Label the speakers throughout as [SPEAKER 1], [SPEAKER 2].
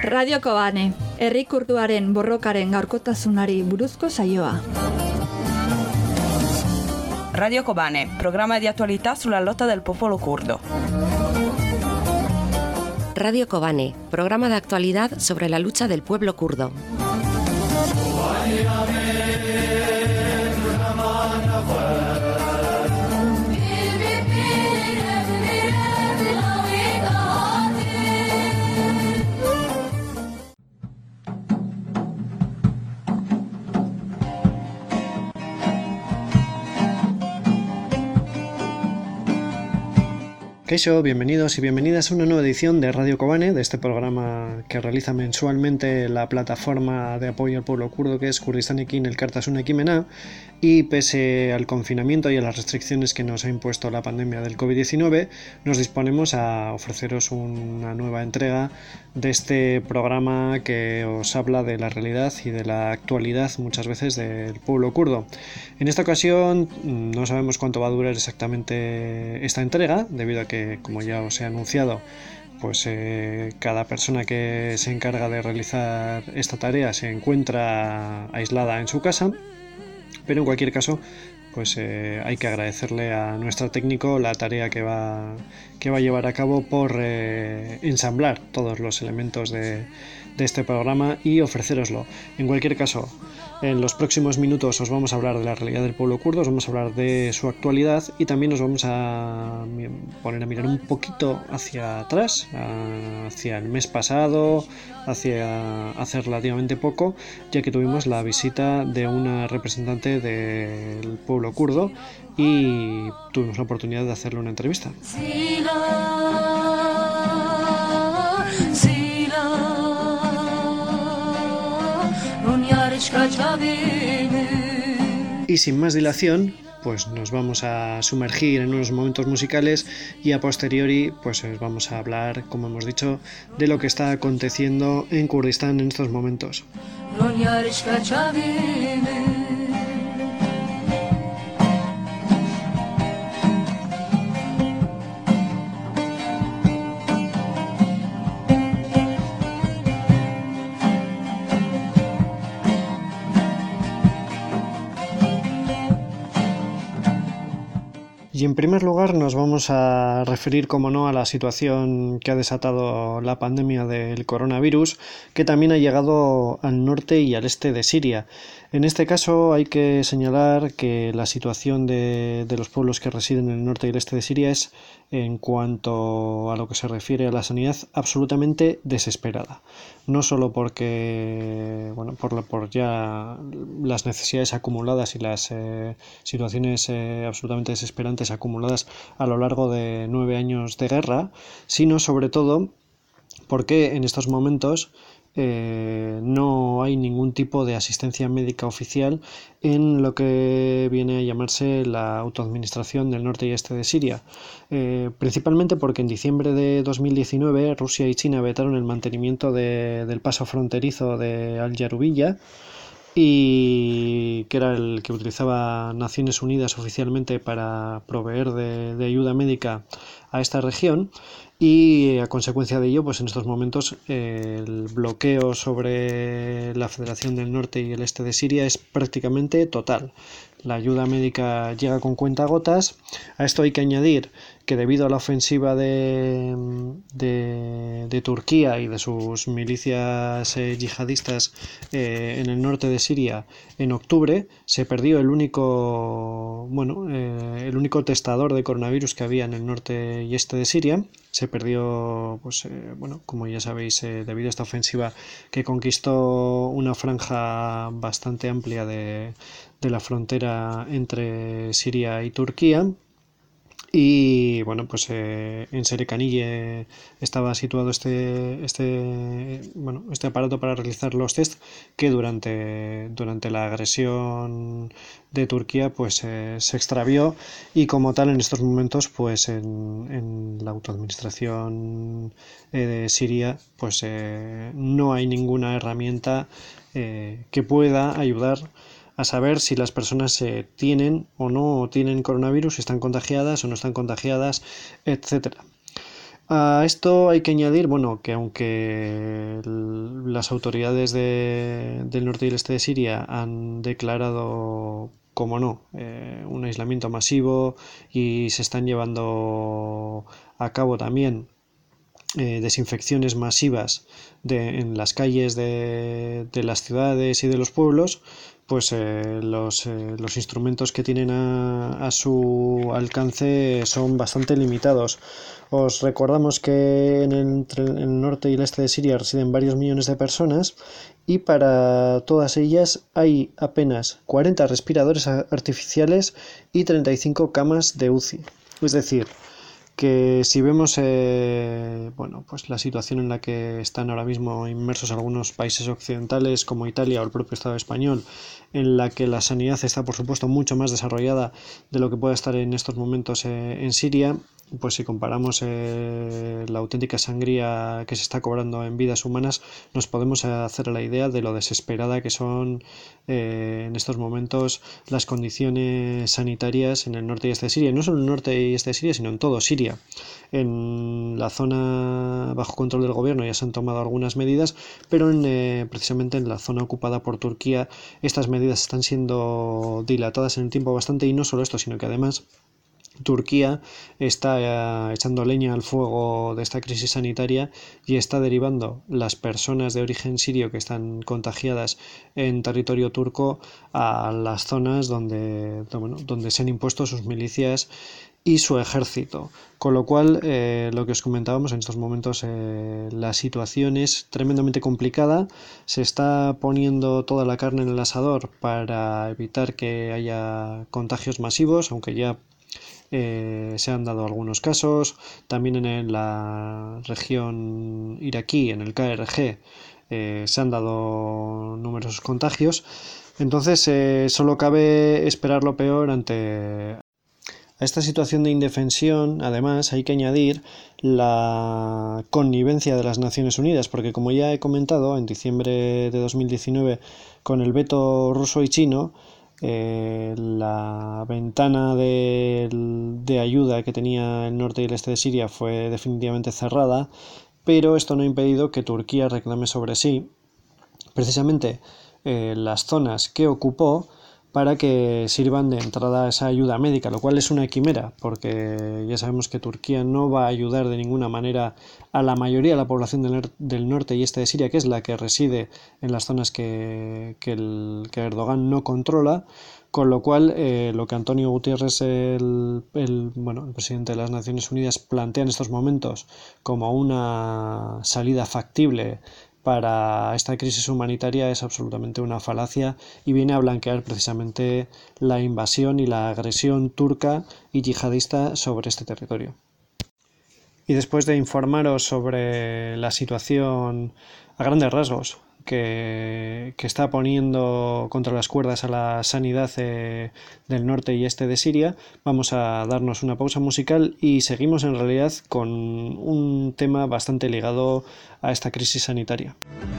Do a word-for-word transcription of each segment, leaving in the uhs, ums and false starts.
[SPEAKER 1] Radio Kobane, herri kurduaren borrokaren gaurkotasunari buruzko saioa.
[SPEAKER 2] Radio Kobane, programma di attualità sulla lotta del popolo curdo.
[SPEAKER 3] Radio Kobane, programa de actualidad sobre la lucha del pueblo kurdo.
[SPEAKER 4] Kaixo, bienvenidos y bienvenidas a una nueva edición de Radio Kobane, de este programa que realiza mensualmente la plataforma de apoyo al pueblo kurdo que es Kurdistanekin Elkartasun Ekimena, y pese al confinamiento y a las restricciones que nos ha impuesto la pandemia del covid diecinueve, nos disponemos a ofreceros una nueva entrega de este programa que os habla de la realidad y de la actualidad muchas veces del pueblo kurdo. En esta ocasión no sabemos cuánto va a durar exactamente esta entrega, debido a que, como ya os he anunciado, pues eh, cada persona que se encarga de realizar esta tarea se encuentra aislada en su casa, pero en cualquier caso pues eh, hay que agradecerle a nuestro técnico la tarea que va, que va a llevar a cabo por eh, ensamblar todos los elementos de, de este programa y ofrecéroslo. En cualquier caso, en los próximos minutos os vamos a hablar de la realidad del pueblo kurdo, os vamos a hablar de su actualidad y también nos vamos a poner a mirar un poquito hacia atrás, hacia el mes pasado, hacia hace relativamente poco, ya que tuvimos la visita de una representante del pueblo kurdo y tuvimos la oportunidad de hacerle una entrevista. Y sin más dilación, pues nos vamos a sumergir en unos momentos musicales y a posteriori pues os vamos a hablar, como hemos dicho, de lo que está aconteciendo en Kurdistán en estos momentos. Y en primer lugar nos vamos a referir, como no, a la situación que ha desatado la pandemia del coronavirus, que también ha llegado al norte y al este de Siria. En este caso hay que señalar que la situación de, de los pueblos que residen en el norte y el este de Siria es, en cuanto a lo que se refiere a la sanidad, absolutamente desesperada. No solo porque, bueno, por, por ya las necesidades acumuladas y las eh, situaciones eh, absolutamente desesperantes acumuladas a lo largo de nueve años de guerra, sino sobre todo porque en estos momentos Eh, no hay ningún tipo de asistencia médica oficial en lo que viene a llamarse la autoadministración del norte y este de Siria, eh, principalmente porque en diciembre de dos mil diecinueve Rusia y China vetaron el mantenimiento de, del paso fronterizo de Al-Yarubiyya, y que era el que utilizaba Naciones Unidas oficialmente para proveer de, de ayuda médica a esta región, y a consecuencia de ello pues en estos momentos eh, el bloqueo sobre la Federación del Norte y el Este de Siria es prácticamente total. La ayuda médica llega con cuentagotas. A esto hay que añadir que debido a la ofensiva de, de, de Turquía y de sus milicias eh, yihadistas eh, en el norte de Siria en octubre, se perdió el único, bueno, eh, el único testador de coronavirus que había en el norte y este de Siria. Se perdió, pues, eh, bueno, como ya sabéis, eh, debido a esta ofensiva que conquistó una franja bastante amplia de, de la frontera entre Siria y Turquía. Y bueno, pues eh, en Serekanille estaba situado este, este, bueno, este aparato para realizar los test que durante, durante la agresión de Turquía pues eh, se extravió, y como tal en estos momentos pues en, en la autoadministración eh, de Siria pues eh, no hay ninguna herramienta eh, que pueda ayudar a saber si las personas eh, tienen o no tienen coronavirus, si están contagiadas o no están contagiadas, etcétera. A esto hay que añadir, bueno, que aunque el, las autoridades de, del norte y el este de Siria han declarado, como no, eh, un aislamiento masivo y se están llevando a cabo también eh, desinfecciones masivas de, en las calles de, de las ciudades y de los pueblos, pues eh, los, eh, los instrumentos que tienen a, a su alcance son bastante limitados. Os recordamos que en el, entre el norte y el este de Siria residen varios millones de personas y para todas ellas hay apenas cuarenta respiradores artificiales y treinta y cinco camas de U C I. Es decir, que si vemos eh, bueno, pues la situación en la que están ahora mismo inmersos algunos países occidentales como Italia o el propio Estado español, en la que la sanidad está por supuesto mucho más desarrollada de lo que puede estar en estos momentos eh, en Siria, pues si comparamos eh, la auténtica sangría que se está cobrando en vidas humanas, nos podemos hacer la idea de lo desesperada que son eh, en estos momentos las condiciones sanitarias en el norte y este de Siria, no solo en el norte y este de Siria, sino en todo Siria. En la zona bajo control del gobierno ya se han tomado algunas medidas, pero en, eh, precisamente en la zona ocupada por Turquía estas medidas están siendo dilatadas en el tiempo bastante, y no solo esto, sino que además Turquía está eh, echando leña al fuego de esta crisis sanitaria y está derivando las personas de origen sirio que están contagiadas en territorio turco a las zonas donde, bueno, donde se han impuesto sus milicias y su ejército, con lo cual eh, lo que os comentábamos en estos momentos, eh, la situación es tremendamente complicada. Se está poniendo toda la carne en el asador para evitar que haya contagios masivos, aunque ya Eh, se han dado algunos casos. También en la región iraquí, en el K R G, eh, se han dado numerosos contagios. Entonces eh, solo cabe esperar lo peor ante a esta situación de indefensión. Además hay que añadir la connivencia de las Naciones Unidas, porque como ya he comentado, en diciembre de dos mil diecinueve, con el veto ruso y chino, Eh, la ventana de, de ayuda que tenía el norte y el este de Siria fue definitivamente cerrada, pero esto no ha impedido que Turquía reclame sobre sí precisamente eh, las zonas que ocupó para que sirvan de entrada a esa ayuda médica, lo cual es una quimera, porque ya sabemos que Turquía no va a ayudar de ninguna manera a la mayoría de la población del, del norte y este de Siria, que es la que reside en las zonas que, que, el, que Erdogan no controla, con lo cual eh, lo que Antonio Guterres, el, el, bueno, el presidente de las Naciones Unidas, plantea en estos momentos como una salida factible para esta crisis humanitaria es absolutamente una falacia y viene a blanquear precisamente la invasión y la agresión turca y yihadista sobre este territorio. Y después de informaros sobre la situación a grandes rasgos que, que está poniendo contra las cuerdas a la sanidad eh, del norte y este de Siria, vamos a darnos una pausa musical y seguimos en realidad con un tema bastante ligado a esta crisis sanitaria.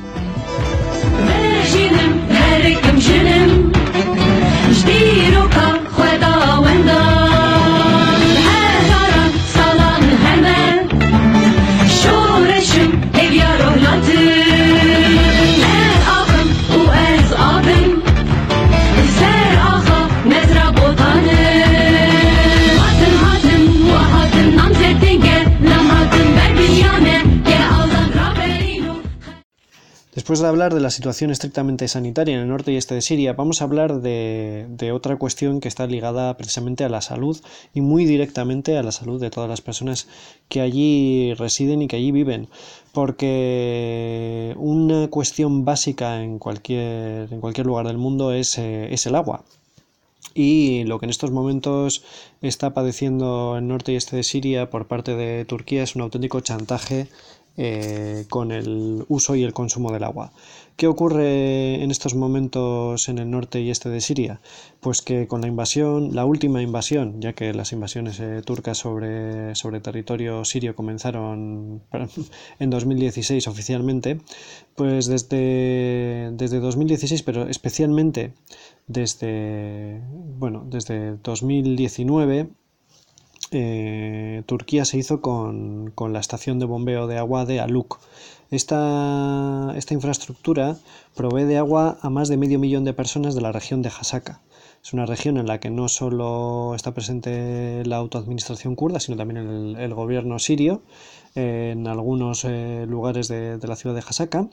[SPEAKER 4] Después de hablar de la situación estrictamente sanitaria en el norte y este de Siria, vamos a hablar de, de otra cuestión que está ligada precisamente a la salud y muy directamente a la salud de todas las personas que allí residen y que allí viven, porque una cuestión básica en cualquier, en cualquier lugar del mundo es, eh, es el agua. Y lo que en estos momentos está padeciendo el norte y este de Siria por parte de Turquía es un auténtico chantaje Eh, con el uso y el consumo del agua. ¿Qué ocurre en estos momentos en el norte y este de Siria? Pues que con la invasión, la última invasión, ya que las invasiones eh, turcas sobre, sobre territorio sirio comenzaron en dos mil dieciséis oficialmente, pues desde, desde dos mil dieciséis, pero especialmente desde, bueno, desde dos mil diecinueve, eh, Turquía se hizo con, con la estación de bombeo de agua de Aluk. Esta, esta infraestructura provee de agua a más de medio millón de personas de la región de Hasaka. Es una región en la que no solo está presente la autoadministración kurda, sino también el, el gobierno sirio, eh, en algunos eh, lugares de, de la ciudad de Hasaka.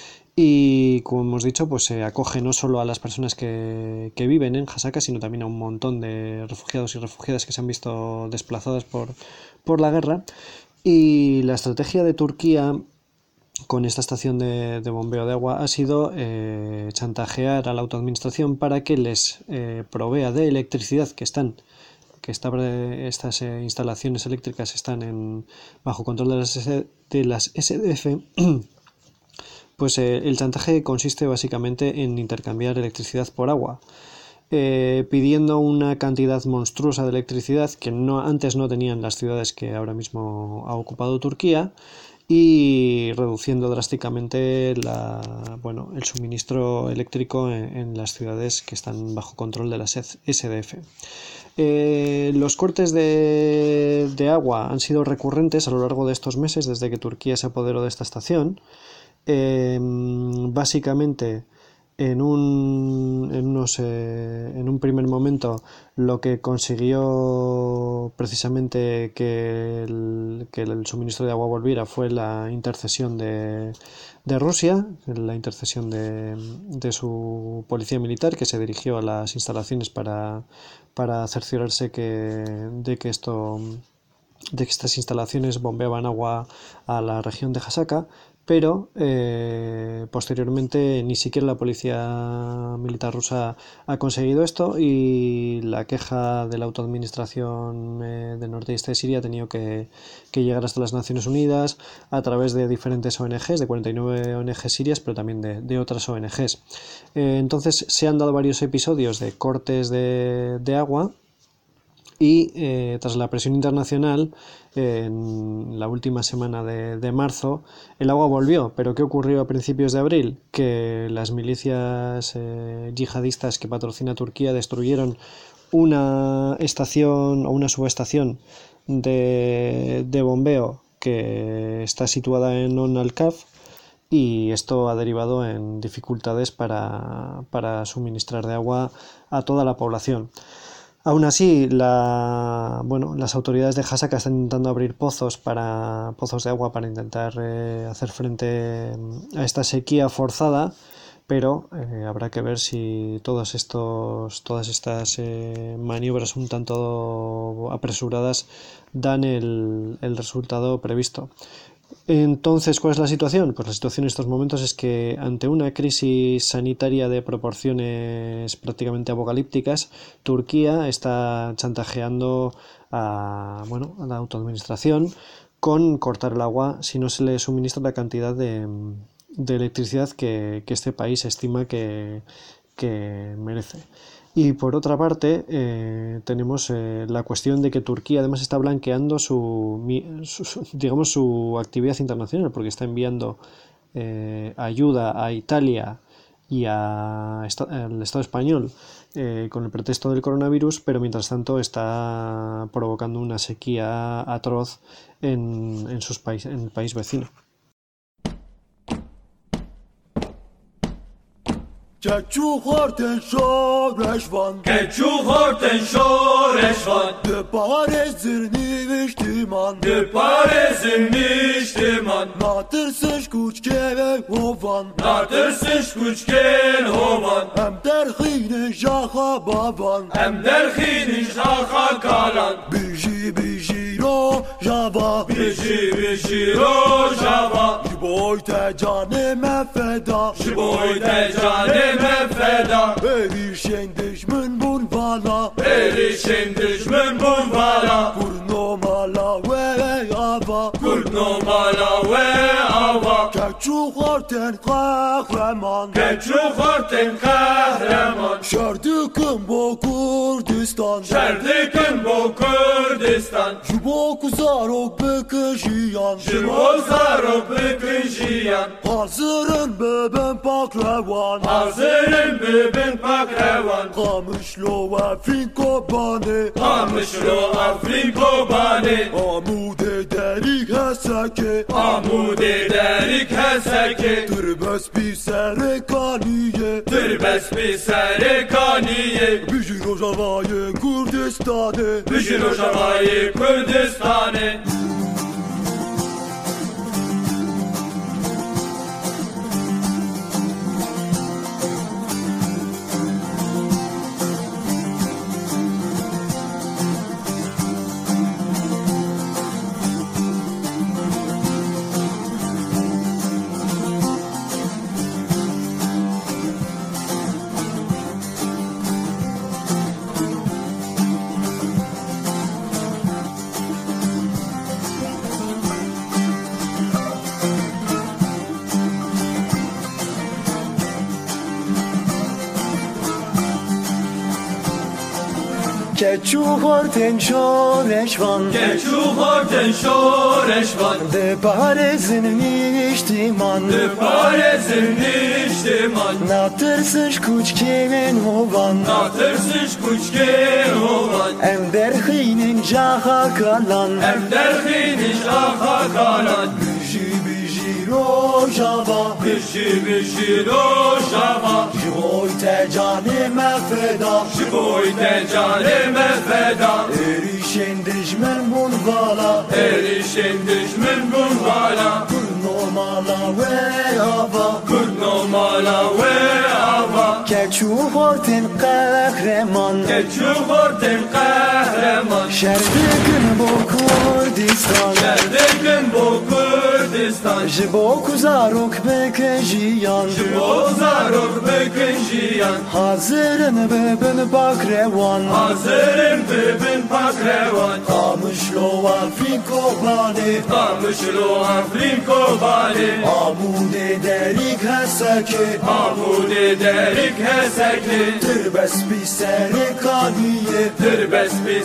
[SPEAKER 4] Y como hemos dicho, pues se acoge no solo a las personas que, que viven en Hasaka, sino también a un montón de refugiados y refugiadas que se han visto desplazadas por, por la guerra. Y la estrategia de Turquía con esta estación de, de bombeo de agua ha sido eh, chantajear a la autoadministración para que les eh, provea de electricidad, que están que está, estas eh, instalaciones eléctricas están en, bajo control de las, de las S D F. Pues eh, el chantaje consiste básicamente en intercambiar electricidad por agua, eh, pidiendo una cantidad monstruosa de electricidad que no, antes no tenían las ciudades que ahora mismo ha ocupado Turquía, y reduciendo drásticamente la, bueno, el suministro eléctrico en, en las ciudades que están bajo control de las S D F. Eh, los cortes de, de agua han sido recurrentes a lo largo de estos meses desde que Turquía se apoderó de esta estación. Eh, básicamente en un, en, unos, eh, en un primer momento lo que consiguió precisamente que el, que el suministro de agua volviera fue la intercesión de, de Rusia, la intercesión de, de su policía militar, que se dirigió a las instalaciones para, para cerciorarse que, de que esto de que estas instalaciones bombeaban agua a la región de Hasaka. Pero eh, posteriormente ni siquiera la policía militar rusa ha conseguido esto, y la queja de la autoadministración eh, del norte y este de Siria ha tenido que, que llegar hasta las Naciones Unidas a través de diferentes O N Ges, de cuarenta y nueve O N Ges sirias, pero también de, de otras O N Ges. Eh, entonces se han dado varios episodios de cortes de, de agua. Y eh, tras la presión internacional, eh, en la última semana de, de marzo, el agua volvió. ¿Pero qué ocurrió a principios de abril? Que las milicias eh, yihadistas que patrocina Turquía destruyeron una estación o una subestación de, de bombeo que está situada en On Al-Kaf, y esto ha derivado en dificultades para, para suministrar de agua a toda la población. Aún así, la, bueno, las autoridades de Hasaka están intentando abrir pozos para pozos de agua para intentar eh, hacer frente a esta sequía forzada, pero eh, habrá que ver si todos estos, todas estas eh, maniobras un tanto apresuradas dan el, el resultado previsto. Entonces, ¿cuál es la situación? Pues la situación en estos momentos es que ante una crisis sanitaria de proporciones prácticamente apocalípticas, Turquía está chantajeando a, bueno, a la autoadministración con cortar el agua si no se le suministra la cantidad de, de electricidad que, que este país estima que, que merece. Y por otra parte, eh, tenemos eh, la cuestión de que Turquía además está blanqueando su, su, digamos, su actividad internacional, porque está enviando eh, ayuda a Italia y a esta, al Estado español eh, con el pretexto del coronavirus, pero mientras tanto está provocando una sequía atroz en, en, sus países, en el país vecino.
[SPEAKER 5] که چوخورتن شورشوان
[SPEAKER 6] که چوخورتن شورشوان
[SPEAKER 5] ده پارزر نیوشتیمان
[SPEAKER 6] ده پارزر نیشتیمان
[SPEAKER 5] ناترسش کوچکه هوان
[SPEAKER 6] ناترسش کوچکن هوان
[SPEAKER 5] هم در خین جاخا بابان
[SPEAKER 6] هم در خین جاخا کالان
[SPEAKER 5] بیجی بیجی رو جاوا
[SPEAKER 6] بیجی بیجی رو جاوا
[SPEAKER 5] جبوی تجانه مفدا
[SPEAKER 6] جبوی تجانه مفدا
[SPEAKER 5] erişen düşmün bun bala
[SPEAKER 6] erişen düşmün bun bala
[SPEAKER 5] kurno mala ve ava
[SPEAKER 6] kurno mala ve ava
[SPEAKER 5] Keçu horten kahraman
[SPEAKER 6] Keçu horten kahraman
[SPEAKER 5] Şerdikim bo Kurdistan
[SPEAKER 6] Şerdikim bo Kurdistan
[SPEAKER 5] Jibo kuzarok bekejiyan
[SPEAKER 6] Jibo zarok bekejiyan
[SPEAKER 5] Hazırın beben pakrevan
[SPEAKER 6] Hazırın beben pakrevan
[SPEAKER 5] Kamışlo ve finko bane
[SPEAKER 6] Kamışlo Afriko bane
[SPEAKER 5] Amude derik heseke
[SPEAKER 6] Amude derik heseke
[SPEAKER 5] Tırbes bir serekaniye
[SPEAKER 6] Tırbes bir serekaniye
[SPEAKER 5] Bijir o javayı Kurdistan'e
[SPEAKER 6] Bijir o javayı Kurdistan'e
[SPEAKER 5] Keçu horten şoreşvan
[SPEAKER 6] Keçu horten şoreşvan
[SPEAKER 5] De parezin niştiman
[SPEAKER 6] De parezin niştiman
[SPEAKER 5] Natırsış kuçkemen hovan
[SPEAKER 6] Natırsış kuçken hovan
[SPEAKER 5] Em derhinin jaha kalan
[SPEAKER 6] Em derhinin jaha kalan
[SPEAKER 5] Biji biji rojava
[SPEAKER 6] Biji biji rojava
[SPEAKER 5] Jiboy te canime feda
[SPEAKER 6] Jiboy te canime feda
[SPEAKER 5] Erişen düşmen bunvala
[SPEAKER 6] Erişen düşmen bunvala
[SPEAKER 5] Kurno mala ve hava
[SPEAKER 6] Kurno mala ve hava
[SPEAKER 5] Keçu horten kahraman
[SPEAKER 6] Keçu horten kahraman
[SPEAKER 5] Şerdikin bu Kurdistan
[SPEAKER 6] Şerdikin bu Kurdistan
[SPEAKER 5] Jibo kuzarok bekejiyan
[SPEAKER 6] Jibo zarok bekejiyan
[SPEAKER 5] Hazırın bebin bakrevan
[SPEAKER 6] Hazırım bebin pakrevan
[SPEAKER 5] Kamışlo ve finko bane
[SPEAKER 6] Kamışlo Afriko bane
[SPEAKER 5] Amude derik heseke
[SPEAKER 6] Amude derik hesekli
[SPEAKER 5] Tırbes bir serekaniye
[SPEAKER 6] Tırbes bir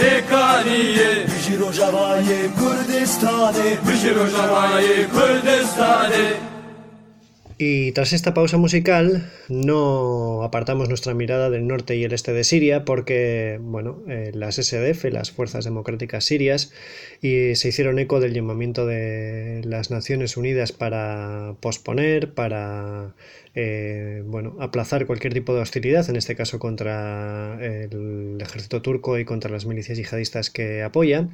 [SPEAKER 6] serekaniye
[SPEAKER 5] Bijir o javayı Kurdistan'e
[SPEAKER 6] Bijir o javayı Kurdistan'e.
[SPEAKER 4] Y tras esta pausa musical no apartamos nuestra mirada del norte y el este de Siria porque, bueno, eh, las S D F, las Fuerzas Democráticas Sirias, y se hicieron eco del llamamiento de las Naciones Unidas para posponer, para eh, bueno, aplazar cualquier tipo de hostilidad, en este caso contra el ejército turco y contra las milicias yihadistas que apoya.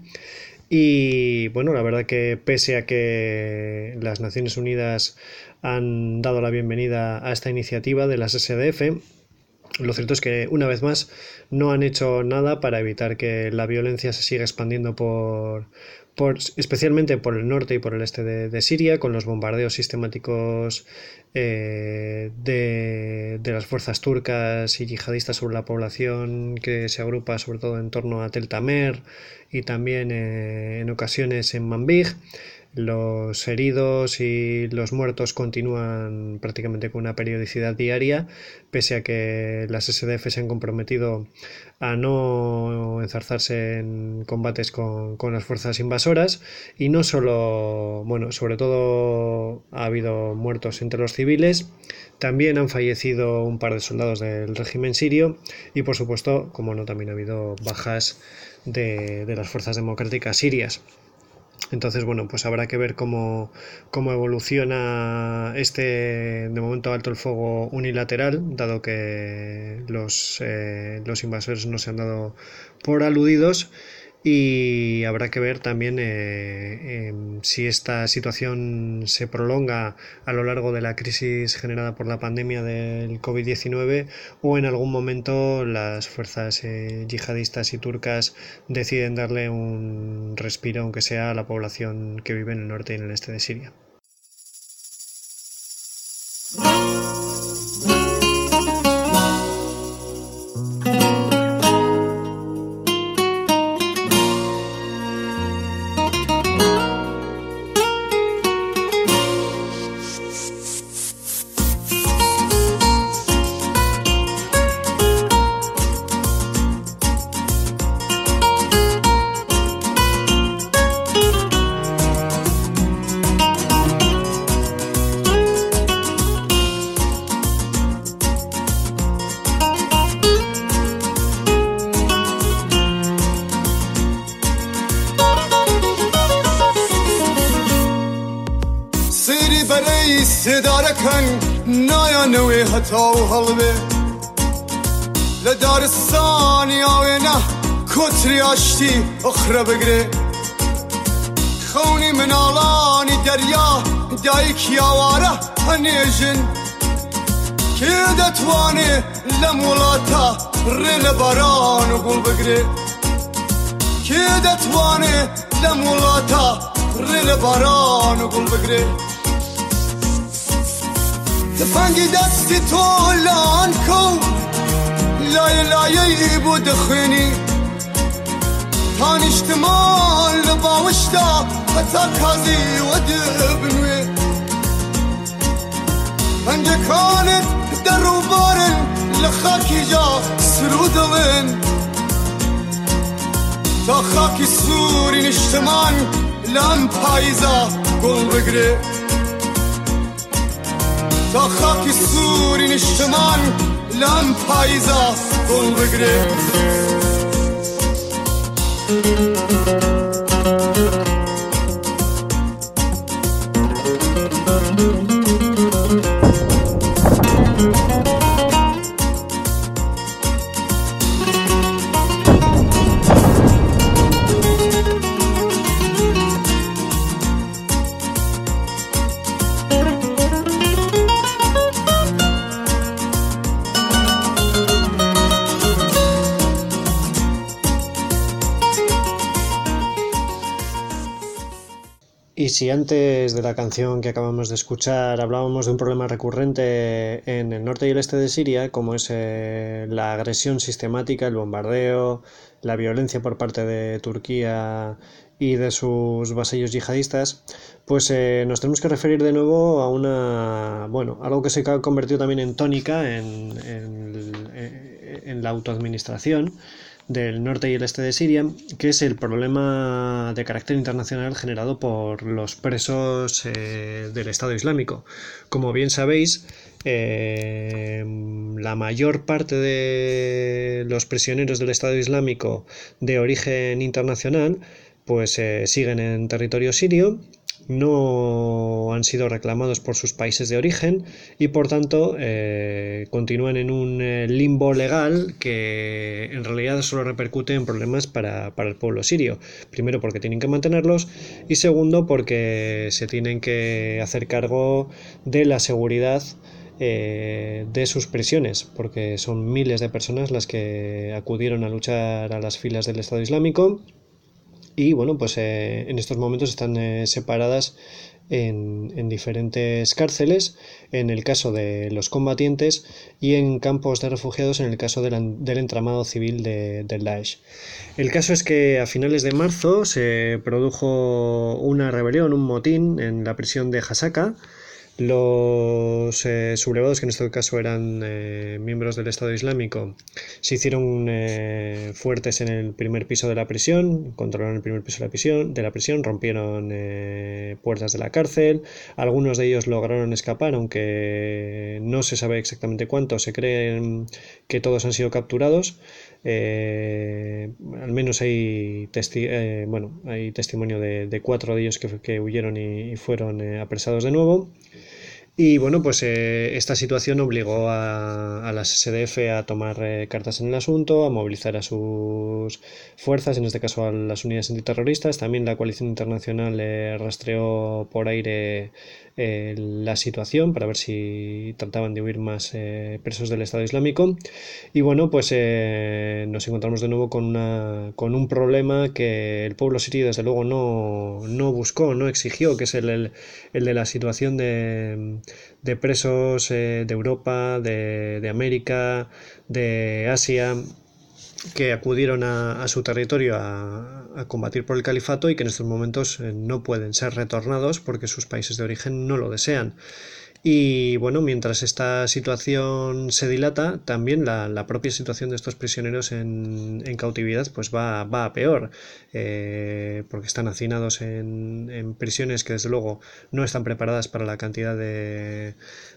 [SPEAKER 4] Y bueno, la verdad que pese a que las Naciones Unidas han dado la bienvenida a esta iniciativa de las S D F, lo cierto es que una vez más no han hecho nada para evitar que la violencia se siga expandiendo por, por especialmente por el norte y por el este de, de Siria, con los bombardeos sistemáticos eh, de, de las fuerzas turcas y yihadistas sobre la población que se agrupa sobre todo en torno a Tel Tamer y también eh, en ocasiones en Manbij. Los heridos y los muertos continúan prácticamente con una periodicidad diaria, pese a que las S D F se han comprometido a no enzarzarse en combates con, con las fuerzas invasoras. Y no solo, bueno, sobre todo ha habido muertos entre los civiles, también han fallecido un par de soldados del régimen sirio y, por supuesto, como no, también ha habido bajas de, de las fuerzas democráticas sirias. Entonces, bueno, pues habrá que ver cómo, cómo evoluciona este, de momento, alto el fuego unilateral, dado que los, eh, los invasores no se han dado por aludidos, y habrá que ver también eh, eh, si esta situación se prolonga a lo largo de la crisis generada por la pandemia del COVID diecinueve o en algún momento las fuerzas eh, yihadistas y turcas deciden darle un respiro, aunque sea a la población que vive en el norte y en el este de Siria.
[SPEAKER 5] سداركن نايا نوي هتا وهلبي لدار الثانية وينه كتري عشتي أخرى بقري خوني من علاني دريا دايك يا واره هنيجن كده تواني لمولاتا رين باران وقول بقري كده تواني لمولاتا رين باران وقول بقري تفنقي دستي طولانكو لا لا يجيبو دخني تاني اشتمال لباوشتا اتاكازي ودبنوي انجا كانت درو بارن لخاكي جا سرودلن تا خاكي سوري نشتمان لام بايزا قول بقري تا خاكي سوري نشتمان لام بايزا قول بقري
[SPEAKER 4] Y si antes de la canción que acabamos de escuchar hablábamos de un problema recurrente en el norte y el este de Siria, como es eh, la agresión sistemática, el bombardeo, la violencia por parte de Turquía y de sus vasallos yihadistas, pues eh, nos tenemos que referir de nuevo a una, bueno, algo que se ha convertido también en tónica en, en, en la autoadministración del norte y el este de Siria, que es el problema de carácter internacional generado por los presos eh, del Estado Islámico. Como bien sabéis, eh, la mayor parte de los prisioneros del Estado Islámico de origen internacional pues eh, siguen en territorio sirio, no han sido reclamados por sus países de origen y por tanto eh, continúan en un eh, limbo legal que en realidad solo repercute en problemas para, para el pueblo sirio. Primero porque tienen que mantenerlos y segundo porque se tienen que hacer cargo de la seguridad eh, de sus prisiones, porque son miles de personas las que acudieron a luchar a las filas del Estado Islámico. Y bueno, pues eh, en estos momentos están eh, separadas en, en diferentes cárceles, en el caso de los combatientes, y en campos de refugiados en el caso del, del entramado civil de, del Daesh. El caso es que a finales de marzo se produjo una rebelión, un motín en la prisión de Hasaka. Los eh, sublevados, que en este caso eran eh, miembros del Estado Islámico, se hicieron eh, fuertes en el primer piso de la prisión, controlaron el primer piso de la prisión, de la prisión rompieron eh, puertas de la cárcel. Algunos de ellos lograron escapar, aunque no se sabe exactamente cuántos. Se cree que todos han sido capturados. Eh, al menos hay, testi eh, bueno, hay testimonio de, de cuatro de ellos que, que huyeron y, y fueron eh, apresados de nuevo. Y bueno, pues eh, esta situación obligó a, a las S D F a tomar eh, cartas en el asunto, a movilizar a sus fuerzas, en este caso a las unidades antiterroristas. También la coalición internacional eh, rastreó por aire eh, la situación para ver si trataban de huir más eh, presos del Estado Islámico. Y bueno, pues eh, nos encontramos de nuevo con, una, con un problema que el pueblo sirio desde luego no, no buscó, no exigió, que es el, el, el de la situación de... de presos eh, de Europa, de, de América, de Asia, que acudieron a, a su territorio a, a combatir por el califato y que en estos momentos eh, no pueden ser retornados porque sus países de origen no lo desean. Y bueno, mientras esta situación se dilata, también la, la propia situación de estos prisioneros en, en cautividad pues va, va a peor, eh, porque están hacinados en, en prisiones que desde luego no están preparadas para la cantidad de,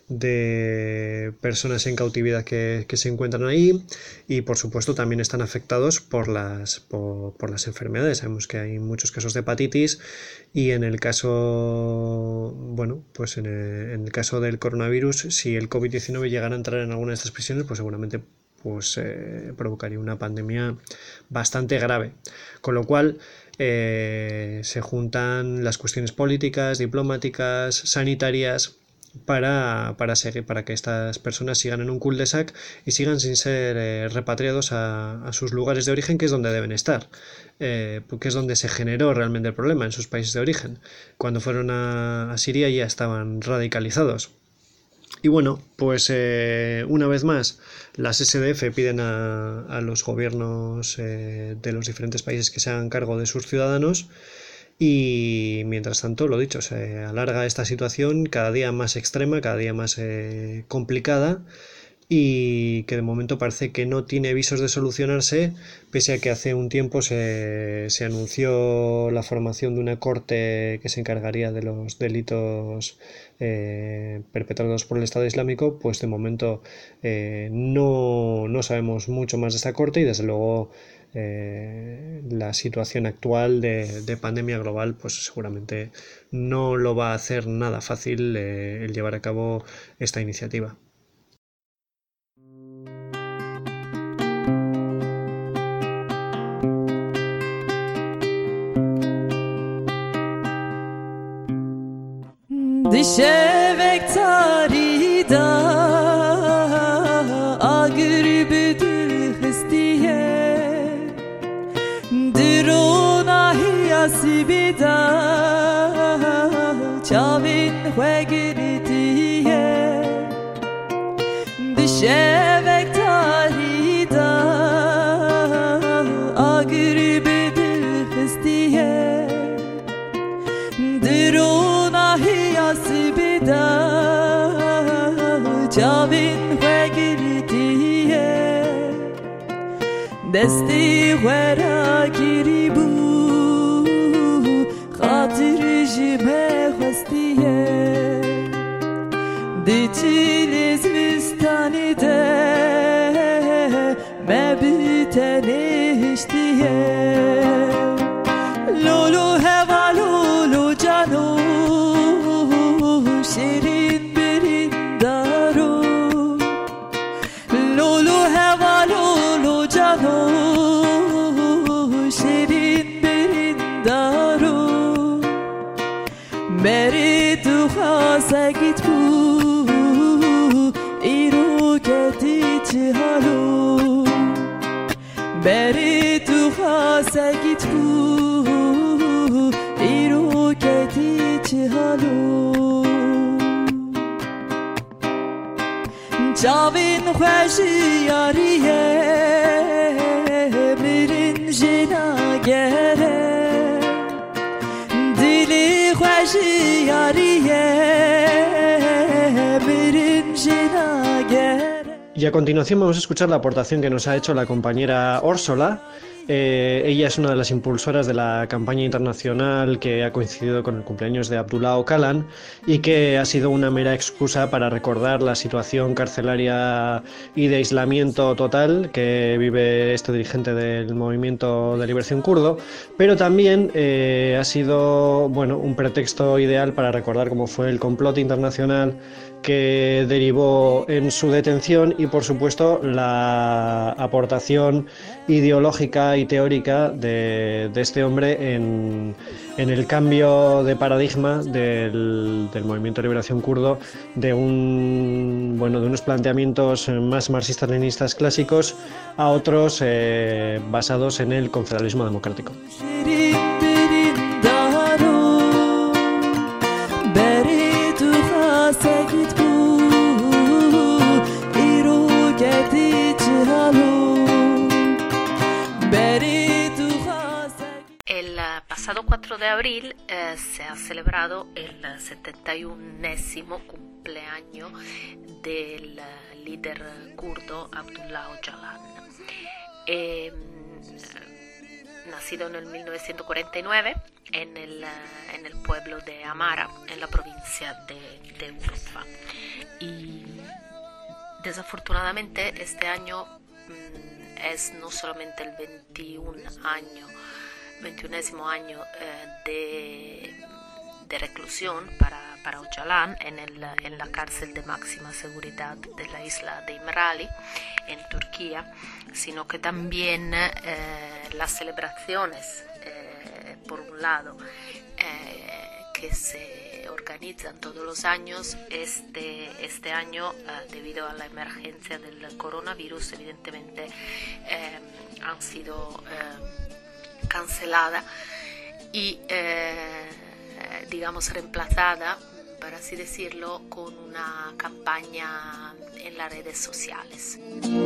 [SPEAKER 4] de personas en cautividad que, que se encuentran ahí, y por supuesto también están afectados por las, por, por las enfermedades. Sabemos que hay muchos casos de hepatitis y en el caso, bueno, pues en el, en el caso caso del coronavirus, si el covid diecinueve llegara a entrar en alguna de estas prisiones, pues seguramente pues, eh, provocaría una pandemia bastante grave. Con lo cual eh, se juntan las cuestiones políticas, diplomáticas, sanitarias, para, para, seguir, para que estas personas sigan en un cul-de-sac y sigan sin ser eh, repatriados a, a sus lugares de origen, que es donde deben estar, eh, porque es donde se generó realmente el problema, en sus países de origen. Cuando fueron a, a Siria ya estaban radicalizados. Y bueno, pues eh, una vez más las ese de efe piden a, a los gobiernos eh, de los diferentes países que se hagan cargo de sus ciudadanos. Y mientras tanto, lo dicho, se alarga esta situación cada día más extrema, cada día más eh, complicada, y que de momento parece que no tiene visos de solucionarse, pese a que hace un tiempo se, se anunció la formación de una corte que se encargaría de los delitos eh, perpetrados por el Estado Islámico. Pues de momento eh, no, no sabemos mucho más de esta corte, y desde luego Eh, la situación actual de, de pandemia global pues seguramente no lo va a hacer nada fácil eh, el llevar a cabo esta iniciativa.
[SPEAKER 7] Sibida chavin huegirdiye dişevek tarida agribedir hıstiye diruna hiya sibida chavin huegirdiye desti huera giribu خاطرجمه خستیه دیچیلیز وستانی ده مبیتنی هشتیه لولو هوا لولو جانو شیرین برین دارو لولو هوا لولو جانو شیرین برین دارو Beri tu khasa git bu iru keti chihalu Beri tu khasa git bu iru keti chihalu Chavin khwashi yariye mirin jina gere
[SPEAKER 4] Y a continuación vamos a escuchar la aportación que nos ha hecho la compañera Orsola. Eh, ella es una de las impulsoras de la campaña internacional que ha coincidido con el cumpleaños de Abdullah Öcalan y que ha sido una mera excusa para recordar la situación carcelaria y de aislamiento total que vive este dirigente del movimiento de liberación kurdo, pero también eh, ha sido bueno, un pretexto ideal para recordar cómo fue el complot internacional que derivó en su detención y, por supuesto, la aportación ideológica y teórica de, de este hombre en, en el cambio de paradigma del, del movimiento de liberación kurdo, de, un, bueno, de unos planteamientos más marxistas-leninistas clásicos a otros eh, basados en el confederalismo democrático.
[SPEAKER 3] El pasado cuatro de abril eh, se ha celebrado el setenta y unésimo cumpleaños del líder kurdo Abdullah Öcalan. Eh, nacido en el mil novecientos cuarenta y nueve en el, en el pueblo de Amara, en la provincia de, de Urfa. Y desafortunadamente este año mmm, es no solamente el veintiún año, veintiunésimo año eh, de, de reclusión para para Öcalan en, el, en la cárcel de máxima seguridad de la isla de Imrali, en Turquía, sino que también eh, las celebraciones, eh, por un lado, eh, que se organizan todos los años. Este, este año, eh, debido a la emergencia del coronavirus, evidentemente eh, han sido eh, canceladas y eh, digamos reemplazada, por así decirlo, con una campaña en las redes sociales.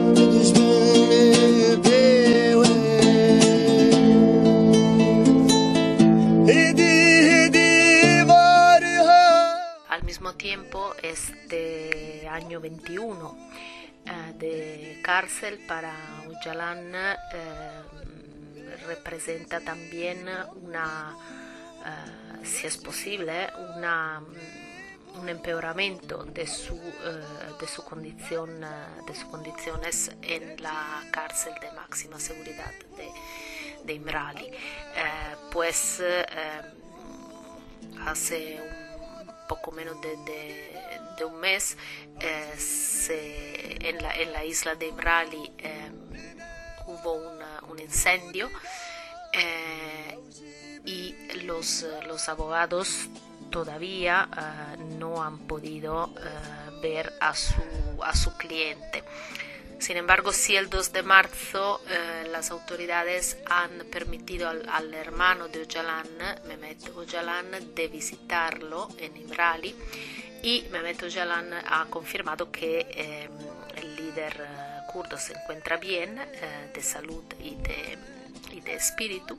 [SPEAKER 3] Al mismo tiempo, este año veintiuno eh, de cárcel para Öcalan eh, representa también una, uh, si es posible, una, un empeoramiento de su, uh, de su condición, uh, de sus condiciones en la cárcel de máxima seguridad de, de Imrali. Uh, pues uh, hace un poco menos de, de, de un mes uh, se, en, la, en la isla de Imrali uh, hubo una, un incendio. Eh, y los, los abogados todavía uh, no han podido uh, ver a su, a su cliente. Sin embargo, sí, el dos de marzo uh, las autoridades han permitido al, al hermano de Öcalan, Mehmet Öcalan, de visitarlo en Imrali, y Mehmet Öcalan ha confirmado que eh, el líder uh, kurdo se encuentra bien uh, de salud y de y de espíritu,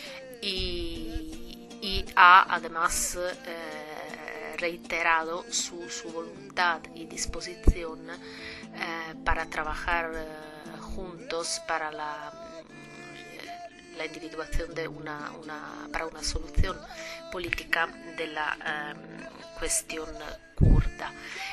[SPEAKER 3] y, y ha además eh, reiterado su, su voluntad y disposición eh, para trabajar eh, juntos para la, la individuación de una, una, para una solución política de la eh, cuestión kurda.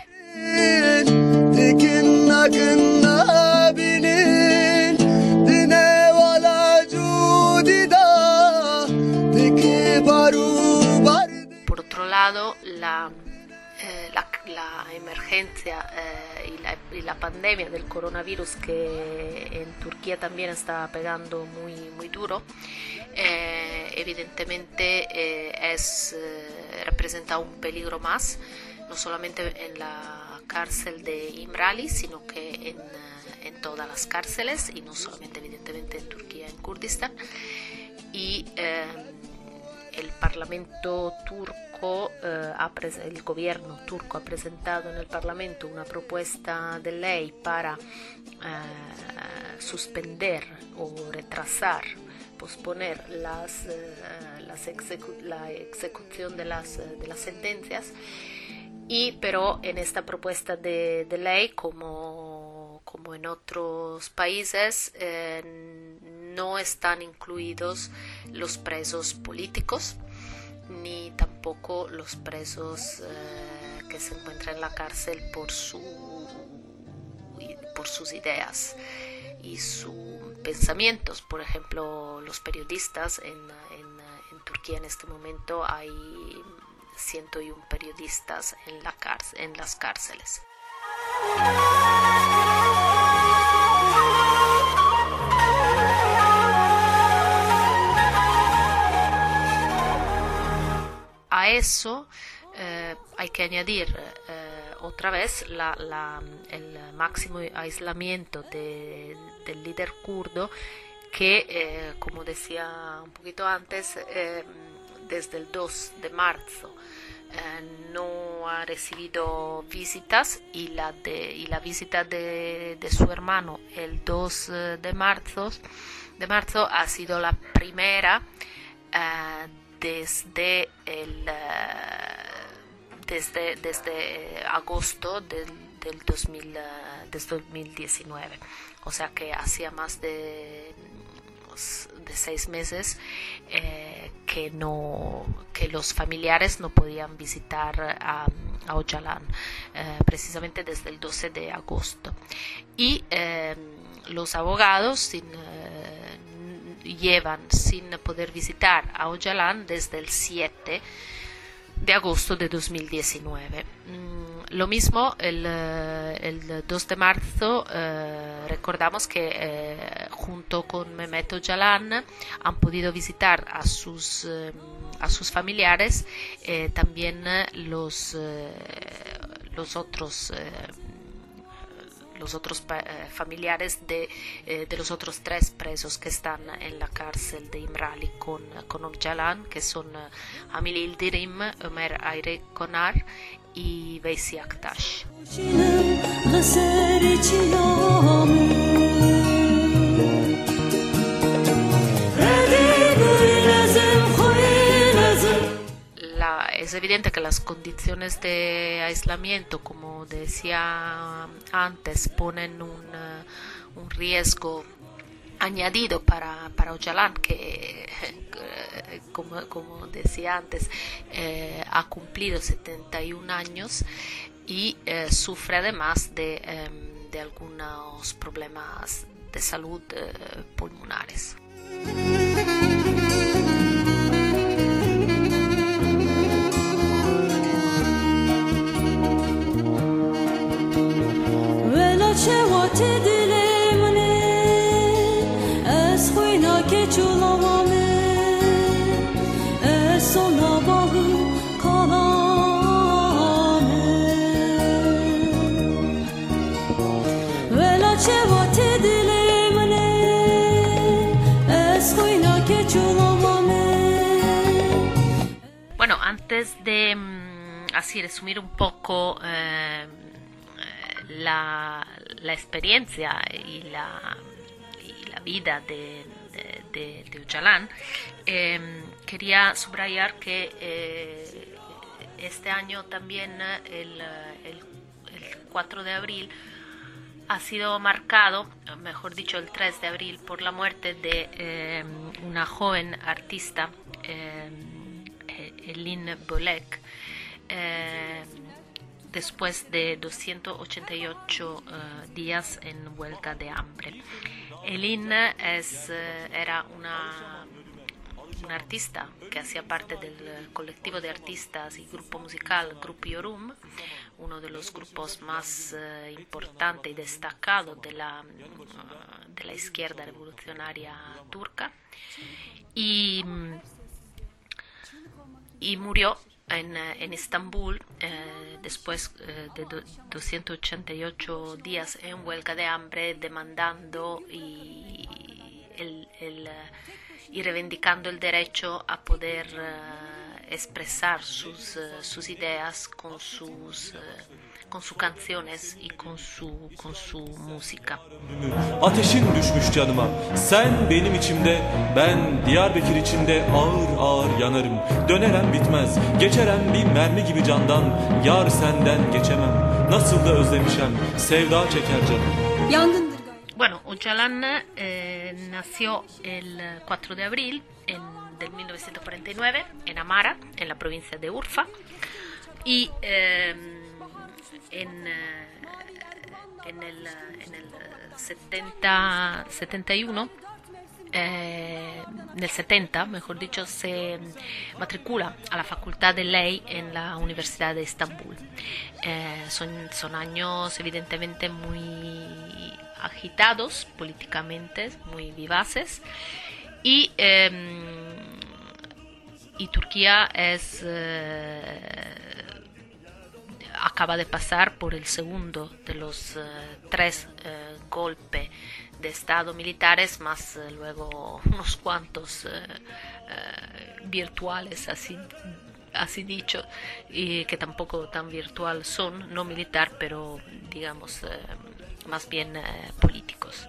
[SPEAKER 3] Por otro lado, la, eh, la, la emergencia eh, y, la, y la pandemia del coronavirus, que en Turquía también está pegando muy, muy duro, eh, evidentemente eh, es, eh, representa un peligro más, no solamente en la cárcel de Imrali, sino que en, en todas las cárceles, y no solamente evidentemente en Turquía, en Kurdistán. Y eh, el Parlamento turco, eh, ha pres- el gobierno turco ha presentado en el Parlamento una propuesta de ley para eh, suspender o retrasar, posponer las, eh, las execu- la ejecución de las, de las sentencias. Y pero en esta propuesta de, de ley, como, como en otros países, eh, no están incluidos los presos políticos, ni tampoco los presos eh, que se encuentran en la cárcel por, su, por sus ideas y sus pensamientos. Por ejemplo, los periodistas en, en, en Turquía en este momento hay ciento uno periodistas en, la cárcel, en las cárceles. A eso eh, hay que añadir eh, otra vez la, la, el máximo aislamiento de, del líder kurdo, que, eh, como decía un poquito antes, eh, desde el dos de marzo eh, no ha recibido visitas, y la, de, y la visita de, de su hermano el dos de marzo, de marzo ha sido la primera eh, desde, el, uh, desde, desde agosto del, del dos mil, uh, desde dos mil diecinueve, o sea que hacía más de, de seis meses eh, que, no, que los familiares no podían visitar a, a Öcalan, eh, precisamente desde el doce de agosto. Y eh, los abogados sin, eh, llevan sin poder visitar a Öcalan desde el siete de agosto de dos mil diecinueve. Mm, lo mismo el, el dos de marzo, eh, recordamos que eh, junto con Mehmet Öcalan han podido visitar a sus, eh, a sus familiares, eh, también los, eh, los otros eh, los otros eh, familiares de, eh, de los otros tres presos que están en la cárcel de İmralı con, con Öcalan, que son uh, Hamil İldirim, Ömer Ayrekonar y Veysi Aktaş. La, es evidente que las condiciones de aislamiento, como decía antes, ponen un, uh, un riesgo añadido para, para Öcalan, que como, como decía antes, eh, ha cumplido setenta y un años y eh, sufre además de, eh, de algunos problemas de salud eh, pulmonares. Bueno, antes de um, así resumir un poco eh, la, la experiencia y la, y la vida de, de, de, de Öcalan, eh, quería subrayar que eh, este año también el, el, el cuatro de abril ha sido marcado, mejor dicho el tres de abril, por la muerte de eh, una joven artista, eh, Elin Bolek, eh, después de doscientos ochenta y ocho uh, días en huelga de hambre. Elin es, uh, era una, una artista que hacía parte del colectivo de artistas y grupo musical Grupo Yorum, uno de los grupos más uh, importantes y destacados de la, uh, de la izquierda revolucionaria turca, y, y murió En, en Estambul eh, después eh, de do, doscientos ochenta y ocho días en huelga de hambre, demandando y, el, el, y reivindicando el derecho a poder uh, expresar sus, uh, sus ideas con sus, uh, con sus canciones y con su, con su música.
[SPEAKER 8] Ateşin düşmüş canıma, sen benim içimde, ben Diyarbakır içinde ağır ağır yanarım. Dönerem bitmez, geçerem bir mermi gibi candan, yar senden geçemem. Nasıl da özlemişem, sevda çeker canım.
[SPEAKER 1] Yangındır.
[SPEAKER 3] Bueno, Öcalan eh, nació el cuatro de abril en, del mil novecientos cuarenta y nueve en Amara, en la provincia de Urfa, y eh, en, en, el, en el setenta, setenta y uno, eh, nel setenta, mejor dicho, se matricula a la Facultad de Ley en la Universidad de Estambul. Eh, son, son años evidentemente muy agitados políticamente, muy vivaces, y, eh, y Turquía es, eh, acaba de pasar por el segundo de los eh, tres eh, golpes de Estado militares, más eh, luego unos cuantos eh, eh, virtuales, así así dicho, y que tampoco tan virtual son, no militar, pero digamos eh, más bien eh, políticos.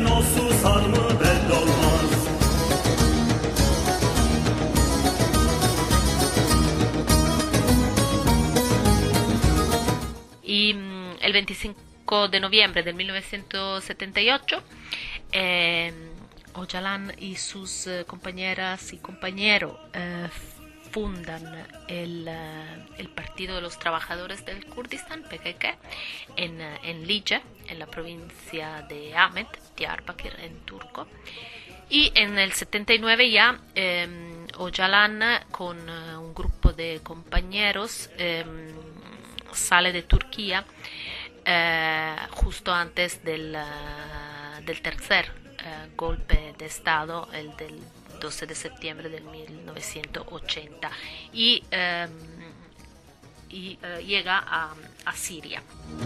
[SPEAKER 3] Y mm, el veinticinco de noviembre de mil novecientos setenta y ocho, eh, Öcalan y sus eh, compañeras y compañeros eh, fundan el, uh, el Partido de los Trabajadores del Kurdistán, P K K, en, uh, en Lice, en la provincia de Ahmet, Diyarbakır en turco. Y en el setenta y nueve ya eh, Öcalan con uh, un grupo de compañeros um, sale de Turquía uh, justo antes del, uh, del tercer uh, golpe de Estado, el del doce de septiembre del mil novecientos ochenta, y, um, y uh, llega a, a Siria.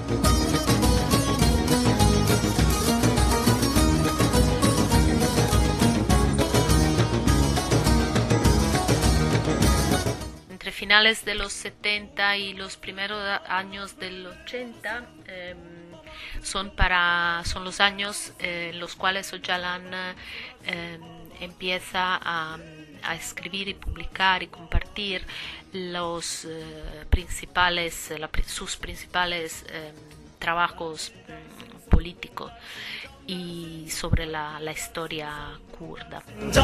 [SPEAKER 3] Entre finales de los setenta y los primeros años del ochenta eh, son, para, son los años eh, en los cuales Öcalan eh, empieza a, a escribir y publicar y compartir los eh, principales, la, sus principales eh, trabajos eh, políticos y sobre la, la historia kurda.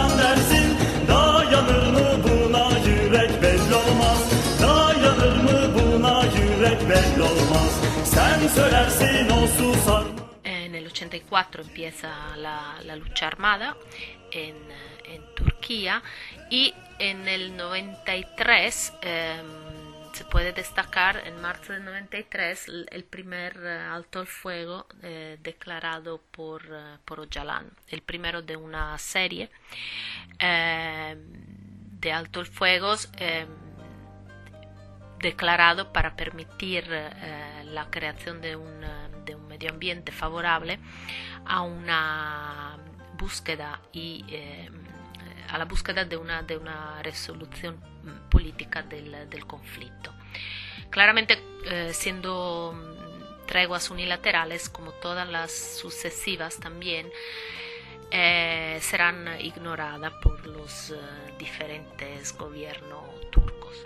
[SPEAKER 3] En el ochenta y cuatro empieza la, la lucha armada en, en Turquía, y en el noventa y tres eh, se puede destacar en marzo del noventa y tres el primer uh, alto el fuego eh, declarado por, uh, por Öcalan, el primero de una serie eh, de alto el fuegos eh, declarado para permitir eh, la creación de un, de un medio ambiente favorable a una búsqueda y eh, a la búsqueda de una, de una resolución política del, del conflicto. Claramente eh, siendo treguas unilaterales, como todas las sucesivas también, eh, serán ignoradas por los eh, diferentes gobiernos turcos.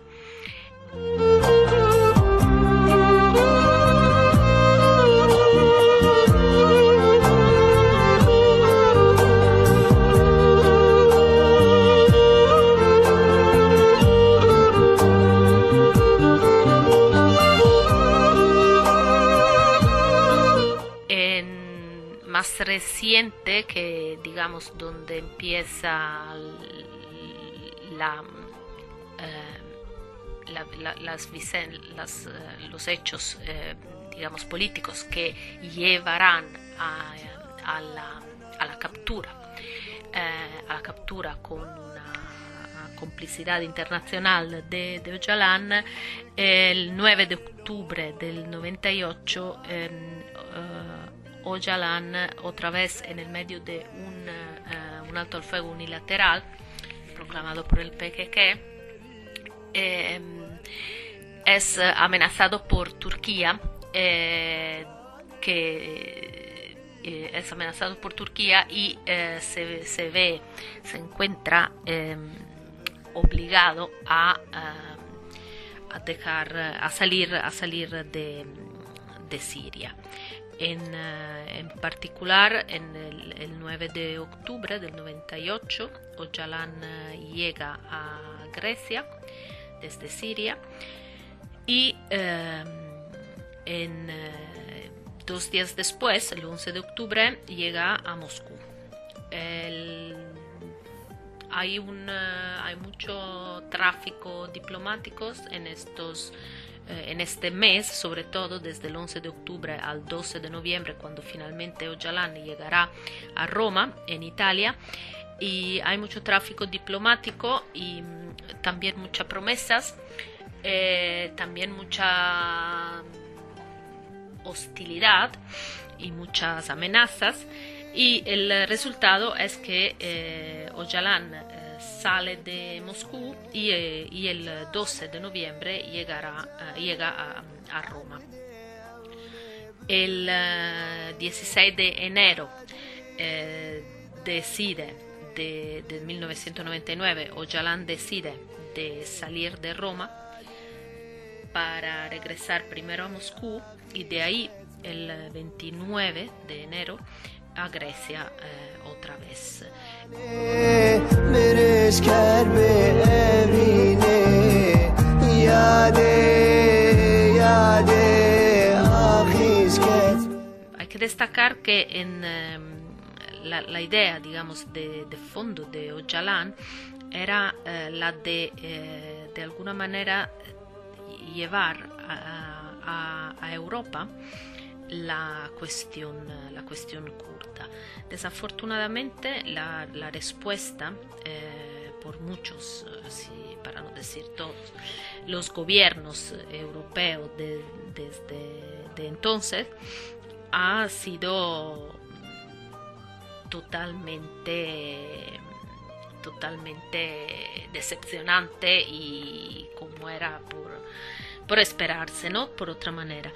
[SPEAKER 3] Más reciente, que digamos donde empieza la, eh, la, la, las, las, eh, los hechos eh, digamos políticos que llevarán a, a, la, a la captura eh, a la captura con una complicidad internacional de, de Öcalan. El nueve de octubre del noventa y ocho eh, eh, Öcalan, otra vez en el medio de un, uh, un alto al fuego unilateral proclamado por el P K K, eh, es amenazado por Turquía, eh, que eh, es amenazado por Turquía y eh, se, se ve, se encuentra eh, obligado a, a, a dejar, a salir, a salir de, de Siria. En, en particular, en el, el nueve de octubre del noventa y ocho, Öcalan llega a Grecia desde Siria y eh, en, eh, dos días después, el once de octubre, llega a Moscú. El, hay, un, uh, hay mucho tráfico diplomático en estos en este mes, sobre todo desde el once de octubre al doce de noviembre, cuando finalmente Öcalan llegará a Roma, en Italia, y hay mucho tráfico diplomático y también muchas promesas, eh, también mucha hostilidad y muchas amenazas, y el resultado es que eh, Öcalan eh, sale de Moscú y, eh, y el doce de noviembre llegará, uh, llega a, a Roma. El uh, dieciséis de enero eh, decide de, de mil novecientos noventa y nueve, Öcalan decide de salir de Roma para regresar primero a Moscú y de ahí el veintinueve de enero a Grecia eh, otra vez. Hay que destacar que en eh, la, la idea, digamos, de, de fondo de Öcalan era eh, la de, eh, de alguna manera, llevar a, a, a Europa la cuestión, la cuestión kurda. Desafortunadamente, la, la respuesta eh, por muchos, sí, para no decir todos, los gobiernos europeos de, desde de entonces ha sido totalmente totalmente decepcionante y como era por, por esperarse, ¿no? Por otra manera.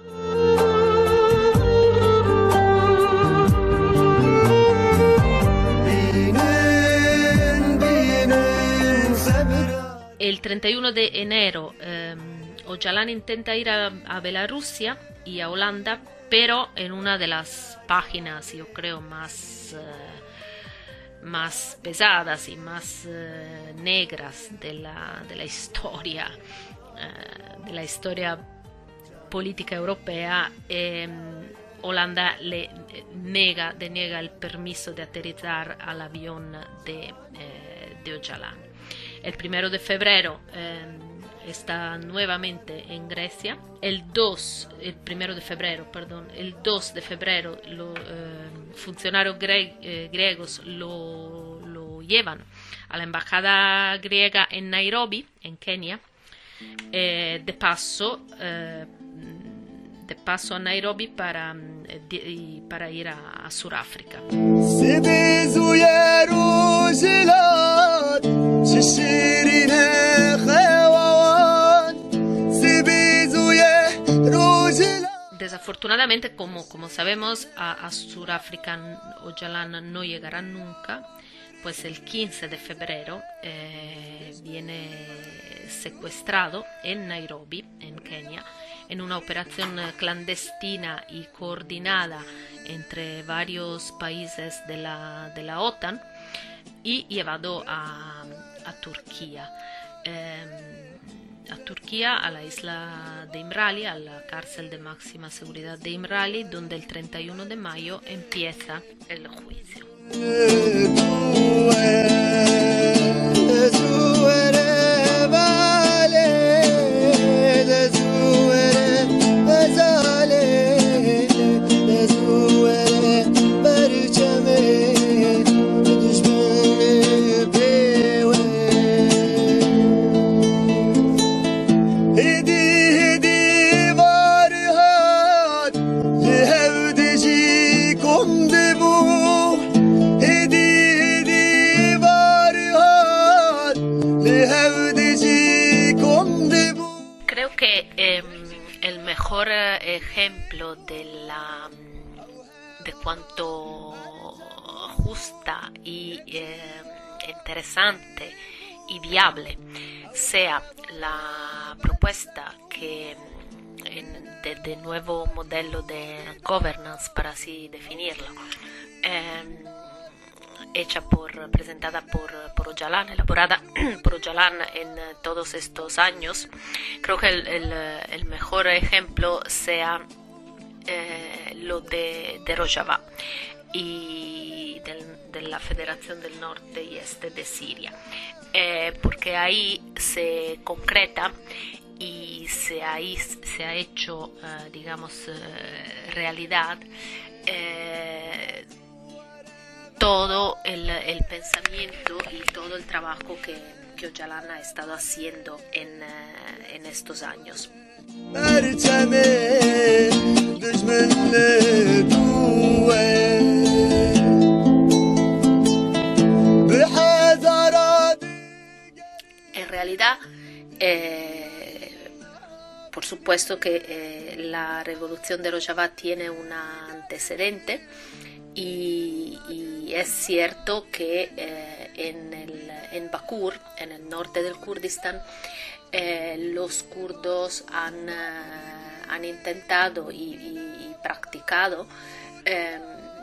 [SPEAKER 3] El treinta y uno de enero eh, Öcalan intenta ir a, a Bielorrusia y a Holanda, pero en una de las páginas, yo creo, más, uh, más pesadas y más uh, negras de la, de la historia, uh, de la historia política europea, eh, Holanda le nega, deniega el permiso de aterrizar al avión de, eh, de Öcalan. El primero de febrero eh, está nuevamente en Grecia. El dos, el primero de febrero, perdón, el dos de febrero los eh, funcionarios gre eh, griegos lo, lo llevan a la embajada griega en Nairobi, en Kenia. Eh, de paso, eh, de paso a Nairobi para, eh, para ir a, a Sudáfrica. Desafortunadamente, como, como sabemos, a, a Sudáfrica Öcalan no llegará nunca, pues el quince de febrero eh, viene secuestrado en Nairobi, en Kenia, en una operación clandestina y coordinada entre varios países de la, de la OTAN y llevado a, a Turquía. Eh, a Turquía, a la isla de Imrali, a la cárcel de máxima seguridad de Imrali, donde el treinta y uno de mayo empieza el juicio. Ejemplo de la de cuánto justa y eh, interesante y viable sea la propuesta que en, de, de nuevo modelo de governance, para así definirlo, eh, hecha por presentada por, por Öcalan, elaborada por Öcalan en todos estos años. Creo que el, el, el mejor ejemplo sea eh, lo de, de Rojava y del, de la Federación del Norte y Este de Siria, eh, porque ahí se concreta y se, ahí se ha hecho, uh, digamos, uh, realidad eh, todo el, el pensamiento y todo el trabajo que, que Öcalan ha estado haciendo en, uh, en estos años. En realidad, eh, por supuesto que eh, la revolución de Rojava tiene un antecedente. Y, y es cierto que eh, en, el, en Bakur, en el norte del Kurdistán, eh, los kurdos han, uh, han intentado y, y, y practicado eh,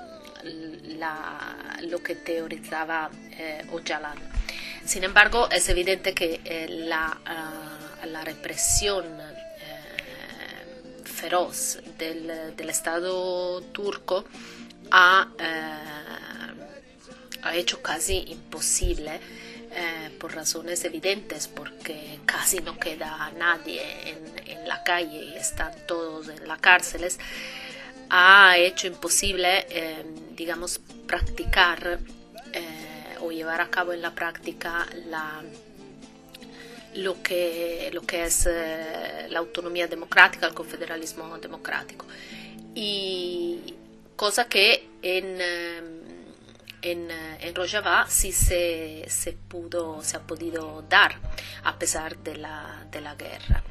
[SPEAKER 3] la, lo que teorizaba eh, Öcalan. Sin embargo, es evidente que eh, la, uh, la represión eh, feroz del, del Estado turco ha, eh, ha hecho casi imposible eh, por razones evidentes, porque casi no queda nadie en, en la calle y están todos en las cárceles, ha hecho imposible, eh, digamos, practicar eh, o llevar a cabo en la práctica la, lo, que, lo que es eh, la autonomía democrática, el confederalismo democrático. Y cosa que en... Eh, En, en Rojava sí se, se, pudo, se ha podido dar a pesar de la, de la guerra.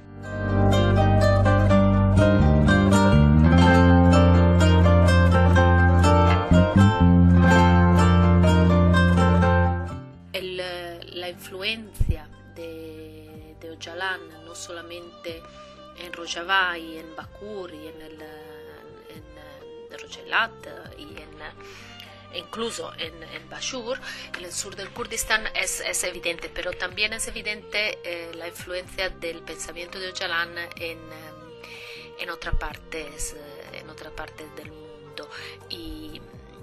[SPEAKER 3] El, la influencia de, de Öcalan no solamente en Rojava y en Bakur y en, el, en, en Rojelat y en incluso en, en Bashur, en el sur del Kurdistán, es, es evidente, pero también es evidente eh, la influencia del pensamiento de Öcalan en, en otras partes, en otras partes del mundo. Y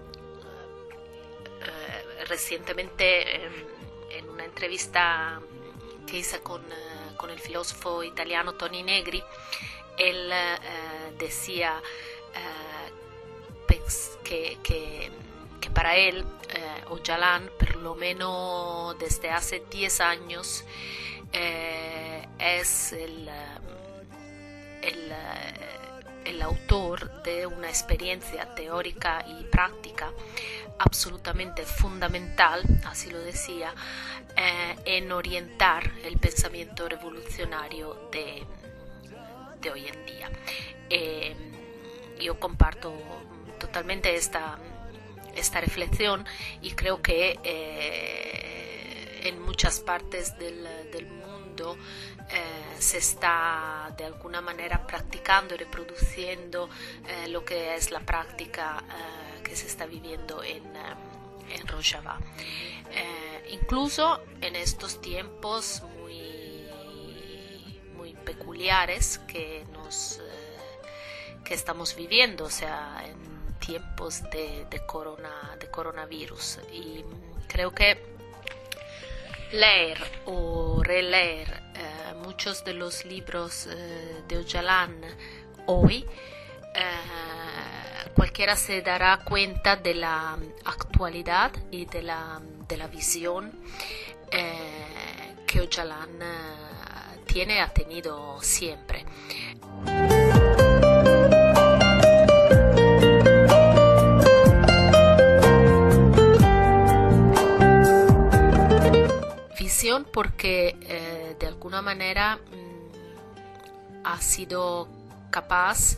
[SPEAKER 3] eh, recientemente eh, en una entrevista que hice con, eh, con el filósofo italiano Toni Negri, él eh, decía eh, que, que que para él, eh, Öcalan, por lo menos desde hace diez años, eh, es el, el, el autor de una experiencia teórica y práctica absolutamente fundamental, así lo decía, eh, en orientar el pensamiento revolucionario de, de hoy en día. Eh, yo comparto totalmente esta esta reflexión y creo que eh, en muchas partes del, del mundo eh, se está de alguna manera practicando y reproduciendo eh, lo que es la práctica eh, que se está viviendo en, eh, en Rojava. Eh, incluso en estos tiempos muy, muy peculiares que, nos, eh, que estamos viviendo, o sea, en tiempos de, de, corona, de coronavirus. Y creo que leer o releer eh, muchos de los libros eh, de Öcalan hoy, eh, cualquiera se dará cuenta de la actualidad y de la, de la visión eh, que Öcalan eh, tiene, ha tenido siempre. Porque eh, de alguna manera mmm, ha sido capaz,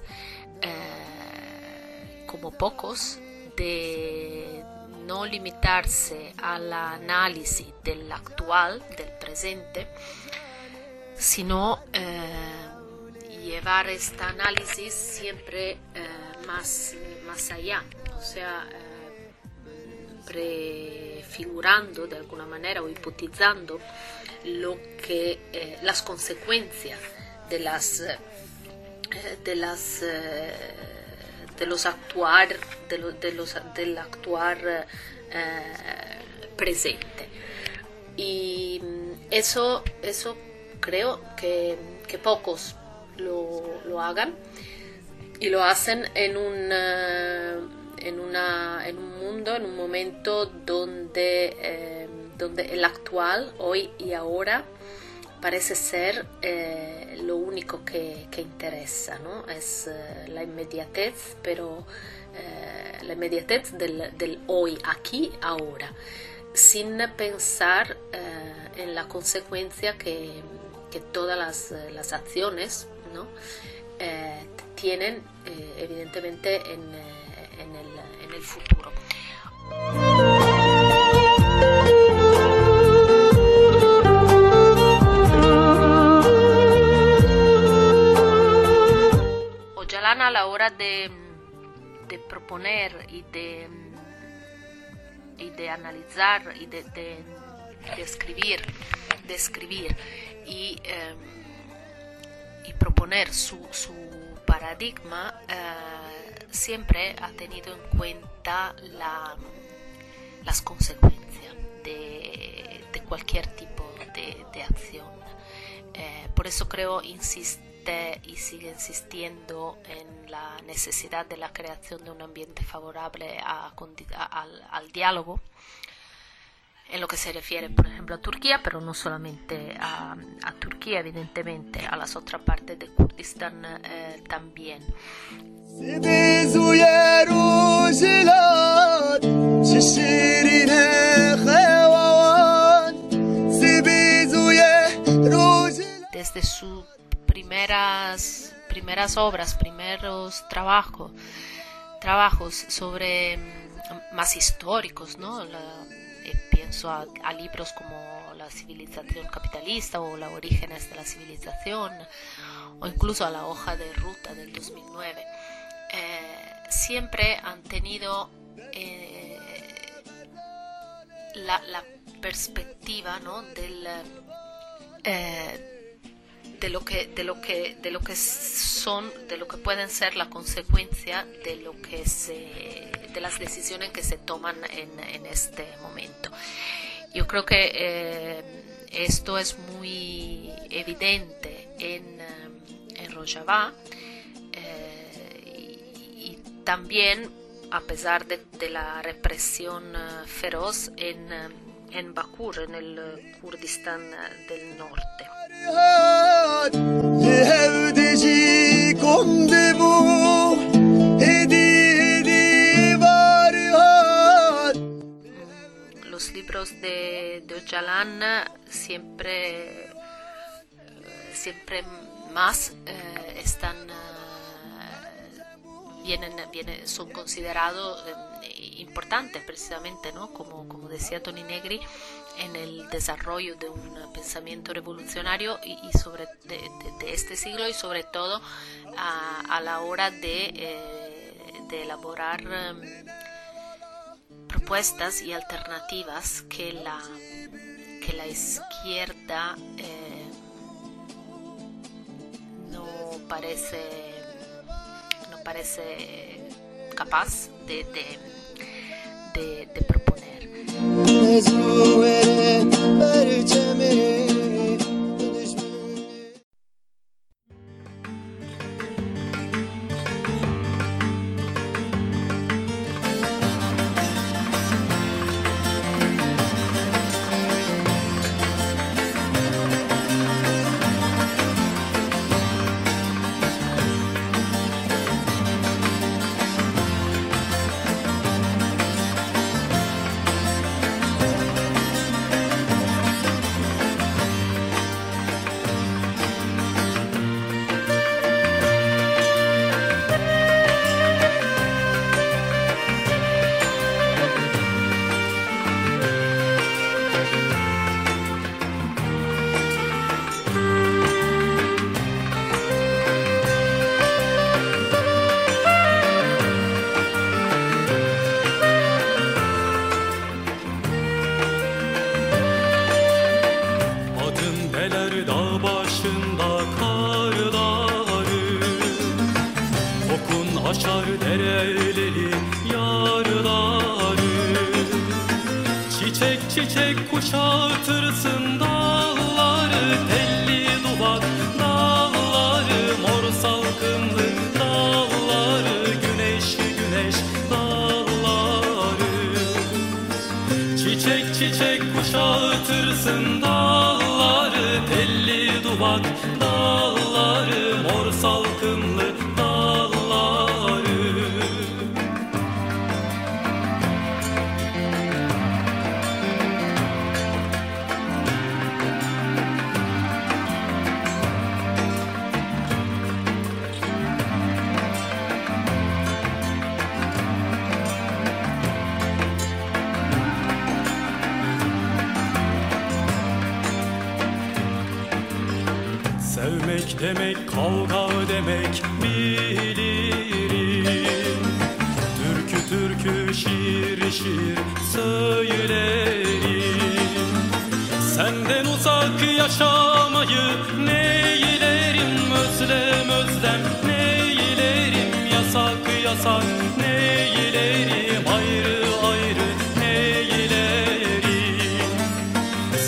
[SPEAKER 3] eh, como pocos, de no limitarse al análisis del actual, del presente, sino eh, llevar este análisis siempre eh, más, más allá, o sea, eh, prefigurando de alguna manera o hipotizando lo que eh, las consecuencias de las eh, de las eh, de los actuar de, lo, de los del actuar eh, presente, y eso eso creo que, que pocos lo, lo hagan y lo hacen en un uh, En, una, en un mundo, en un momento donde, eh, donde el actual, hoy y ahora, parece ser eh, lo único que, que interesa, ¿no? Es eh, la inmediatez, pero eh, la inmediatez del, del hoy, aquí, ahora, sin pensar eh, en la consecuencia que, que todas las, las acciones, ¿no? eh, tienen eh, evidentemente en En el, en el futuro. Öcalan, a la hora de, de proponer y de, y de analizar y de, de, de escribir, de escribir y, eh, y proponer su, su paradigma, eh, siempre ha tenido en cuenta la, las consecuencias de, de cualquier tipo de, de acción. Eh, por eso creo, insiste y sigue insistiendo en la necesidad de la creación de un ambiente favorable a, a, al, al diálogo, en lo que se refiere, por ejemplo, a Turquía, pero no solamente a, a Turquía, evidentemente, a las otras partes de Kurdistán eh, también. Desde sus primeras, primeras obras, primeros trabajos, trabajos sobre más históricos, ¿no? La, pienso a, a libros como La civilización capitalista o Los orígenes de la civilización, o incluso a La hoja de ruta del dos mil nueve. Eh, siempre han tenido eh, la, la perspectiva, ¿no? del, eh, de lo que de lo que de lo que son de lo que pueden ser la consecuencia de lo que se de las decisiones que se toman en, en este momento. Yo creo que eh, esto es muy evidente en, en Rojava eh, y, y también, a pesar de, de la represión uh, feroz en, en Bakur, en el Kurdistán del norte. Los libros de, de Öcalan siempre, siempre más eh, están, eh, vienen, vienen, son considerados eh, importantes precisamente, ¿no? Como, como decía Toni Negri, en el desarrollo de un pensamiento revolucionario y, y sobre de, de, de este siglo, y sobre todo a, a la hora de, eh, de elaborar eh, propuestas y alternativas que la, que la izquierda eh, no parece no parece capaz de, de, de, de proponer.
[SPEAKER 9] Çiçek kuşatırsın dağları, telli duvak dağları, mor salkımlı dağları, güneş güneş dağları. Çiçek çiçek kuşatırsın dağları, telli duvak dağları, mor salkımlı dağları. Sevmek demek kavga demek bilirim. Türkü türkü şiir şiir söylerim. Senden uzak yaşamayı neylerim, özlem özlem neylerim, yasak yasak neylerim, ayrı ayrı neylerim.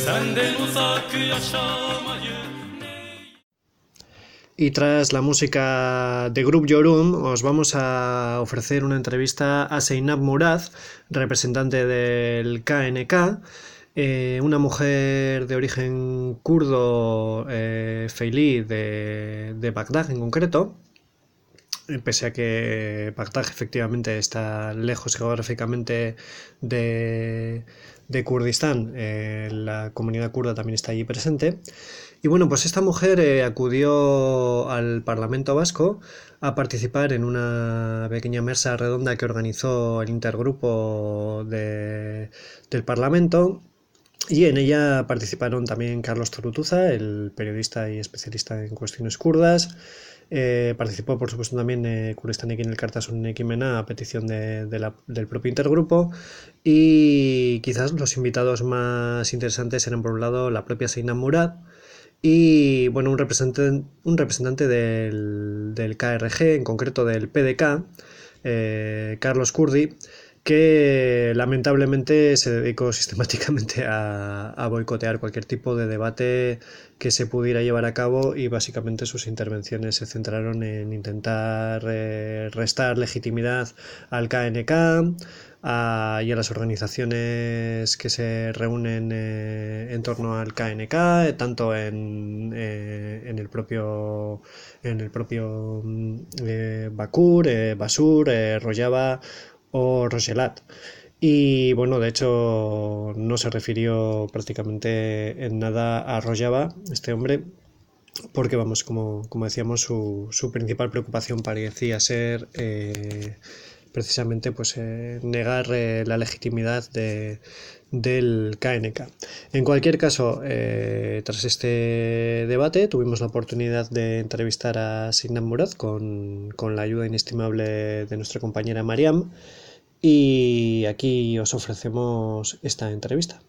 [SPEAKER 4] Y tras la música de Grup Yorum, os vamos a ofrecer una entrevista a Zeynab Murad, representante del K N K, eh, una mujer de origen kurdo, eh, feilí, de, de Bagdad en concreto, pese a que Bagdad efectivamente está lejos geográficamente de, de Kurdistán, eh, la comunidad kurda también está allí presente. Y bueno, pues esta mujer eh, acudió al Parlamento Vasco a participar en una pequeña mesa redonda que organizó el intergrupo de, del Parlamento, y en ella participaron también Carlos Torutuza, el periodista y especialista en cuestiones kurdas. Eh, participó por supuesto también eh, Kurdistanekin Elkartasun Ekimena a petición de, de la, del propio intergrupo, y quizás los invitados más interesantes eran por un lado la propia Zeynab Murad y bueno, un representante, un representante del, del K R G, en concreto del P D K, eh, Carlos Kurdi, que lamentablemente se dedicó sistemáticamente a, a boicotear cualquier tipo de debate que se pudiera llevar a cabo, y básicamente sus intervenciones se centraron en intentar eh, restar legitimidad al K N K a, y a las organizaciones que se reúnen eh, en torno al K N K, tanto en, eh, en el propio en el propio eh, Bakur, eh, Basur, eh, Rojava o Rogelat. Y bueno, de hecho no se refirió prácticamente en nada a Rojava, este hombre, porque vamos, como, como decíamos, su, su principal preocupación parecía ser eh, precisamente pues eh, negar eh, la legitimidad de, del K N K. En cualquier caso, eh, tras este debate tuvimos la oportunidad de entrevistar a Zeynab Murad con, con la ayuda inestimable de nuestra compañera Mariam, y aquí os ofrecemos esta entrevista.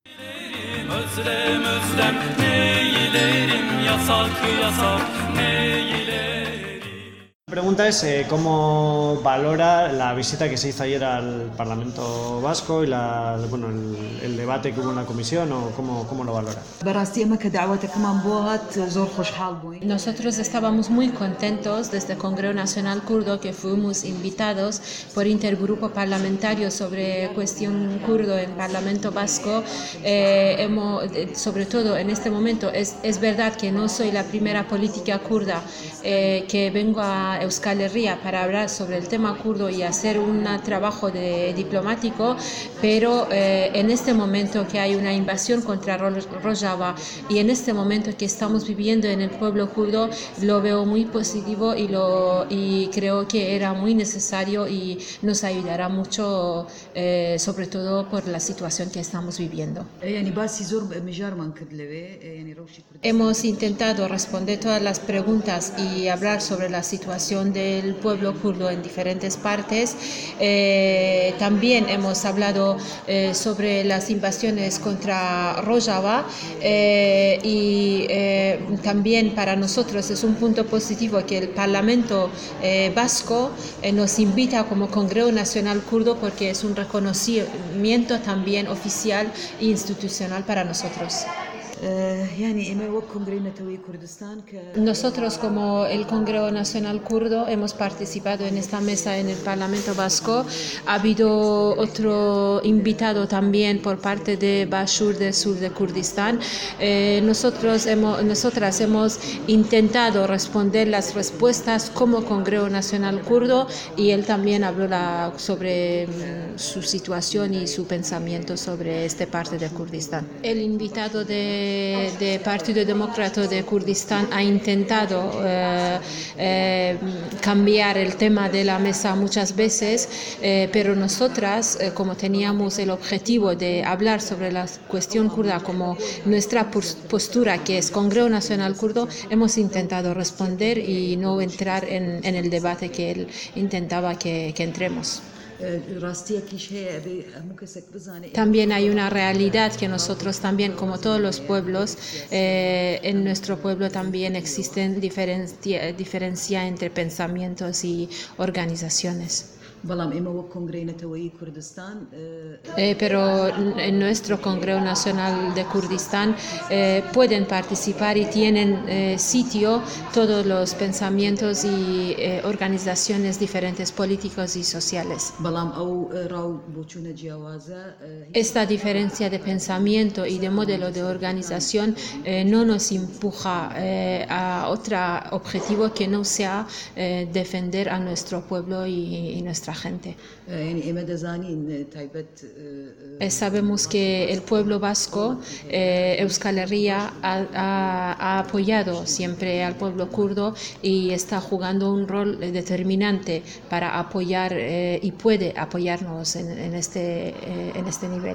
[SPEAKER 4] La pregunta es eh, cómo valora la visita que se hizo ayer al Parlamento Vasco y la, bueno, el, el debate que hubo en la comisión, o cómo, cómo lo valora.
[SPEAKER 10] Nosotros estábamos muy contentos desde el Congreso Nacional Kurdo, que fuimos invitados por intergrupo parlamentario sobre cuestión kurdo en Parlamento Vasco. Eh, hemos, sobre todo en este momento, es, es verdad que no soy la primera política kurda eh, que vengo a Euskal Herria para hablar sobre el tema kurdo y hacer un trabajo de, diplomático, pero eh, en este momento que hay una invasión contra Rojava y en este momento que estamos viviendo en el pueblo kurdo, lo veo muy positivo y, lo, y creo que era muy necesario y nos ayudará mucho, eh, sobre todo por la situación que estamos viviendo. Hemos intentado responder todas las preguntas y hablar sobre la situación del pueblo kurdo en diferentes partes. Eh, también hemos hablado eh, sobre las invasiones contra Rojava eh, y eh, también para nosotros es un punto positivo que el Parlamento eh, Vasco eh, nos invita como Congreso Nacional Kurdo, porque es un reconocimiento también oficial e institucional para nosotros. Nosotros como el Congreso Nacional Kurdo hemos participado en esta mesa en el Parlamento Vasco. Ha habido otro invitado también por parte de Bashur del sur de Kurdistán. Eh, nosotros hemos, nosotras hemos intentado responder las respuestas como Congreso Nacional Kurdo, y él también habló la, sobre um, su situación y su pensamiento sobre esta parte de Kurdistán. El invitado de del Partido Demócrata de Kurdistán ha intentado eh, eh, cambiar el tema de la mesa muchas veces, eh, pero nosotras, eh, como teníamos el objetivo de hablar sobre la cuestión kurda como nuestra postura, que es Congreso Nacional Kurdo, hemos intentado responder y no entrar en, en el debate que él intentaba que, que entremos. También hay una realidad que nosotros también, como todos los pueblos, eh, en nuestro pueblo también existen diferencia, diferencia entre pensamientos y organizaciones. Eh, pero en nuestro Congreso Nacional de Kurdistán eh, pueden participar y tienen eh, sitio todos los pensamientos y eh, organizaciones diferentes políticos y sociales. Esta diferencia de pensamiento y de modelo de organización eh, no nos empuja eh, a otro objetivo que no sea eh, defender a nuestro pueblo y, y nuestra gente. Eh, sabemos que el pueblo vasco, eh, Euskal Herria, ha, ha, ha apoyado siempre al pueblo kurdo y está jugando un rol determinante para apoyar eh, y puede apoyarnos en, en, este, eh, en este nivel.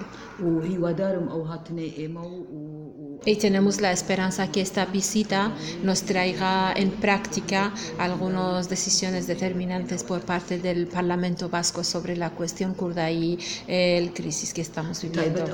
[SPEAKER 10] Y tenemos la esperanza que esta visita nos traiga en práctica algunas decisiones determinantes por parte del Parlamento vasco sobre la cuestión kurda y eh, el crisis que estamos viviendo.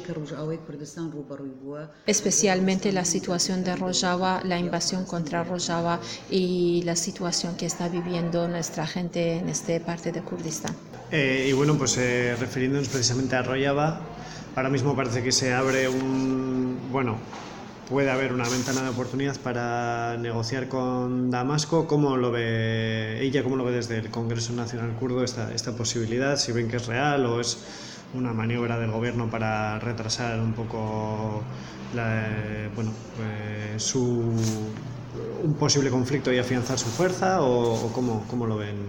[SPEAKER 10] Especialmente la situación de Rojava, la invasión contra Rojava y la situación que está viviendo nuestra gente en esta parte de Kurdistán.
[SPEAKER 4] Eh, y bueno, pues eh, refiriéndonos precisamente a Rojava, ahora mismo parece que se abre un, bueno, puede haber una ventana de oportunidad para negociar con Damasco. ¿Cómo lo ve ella, cómo lo ve desde el Congreso Nacional Kurdo esta, esta posibilidad? Si ven que es real o es una maniobra del gobierno para retrasar un poco la, bueno, eh, su, un posible conflicto y afianzar su fuerza, o, o cómo, cómo lo ven.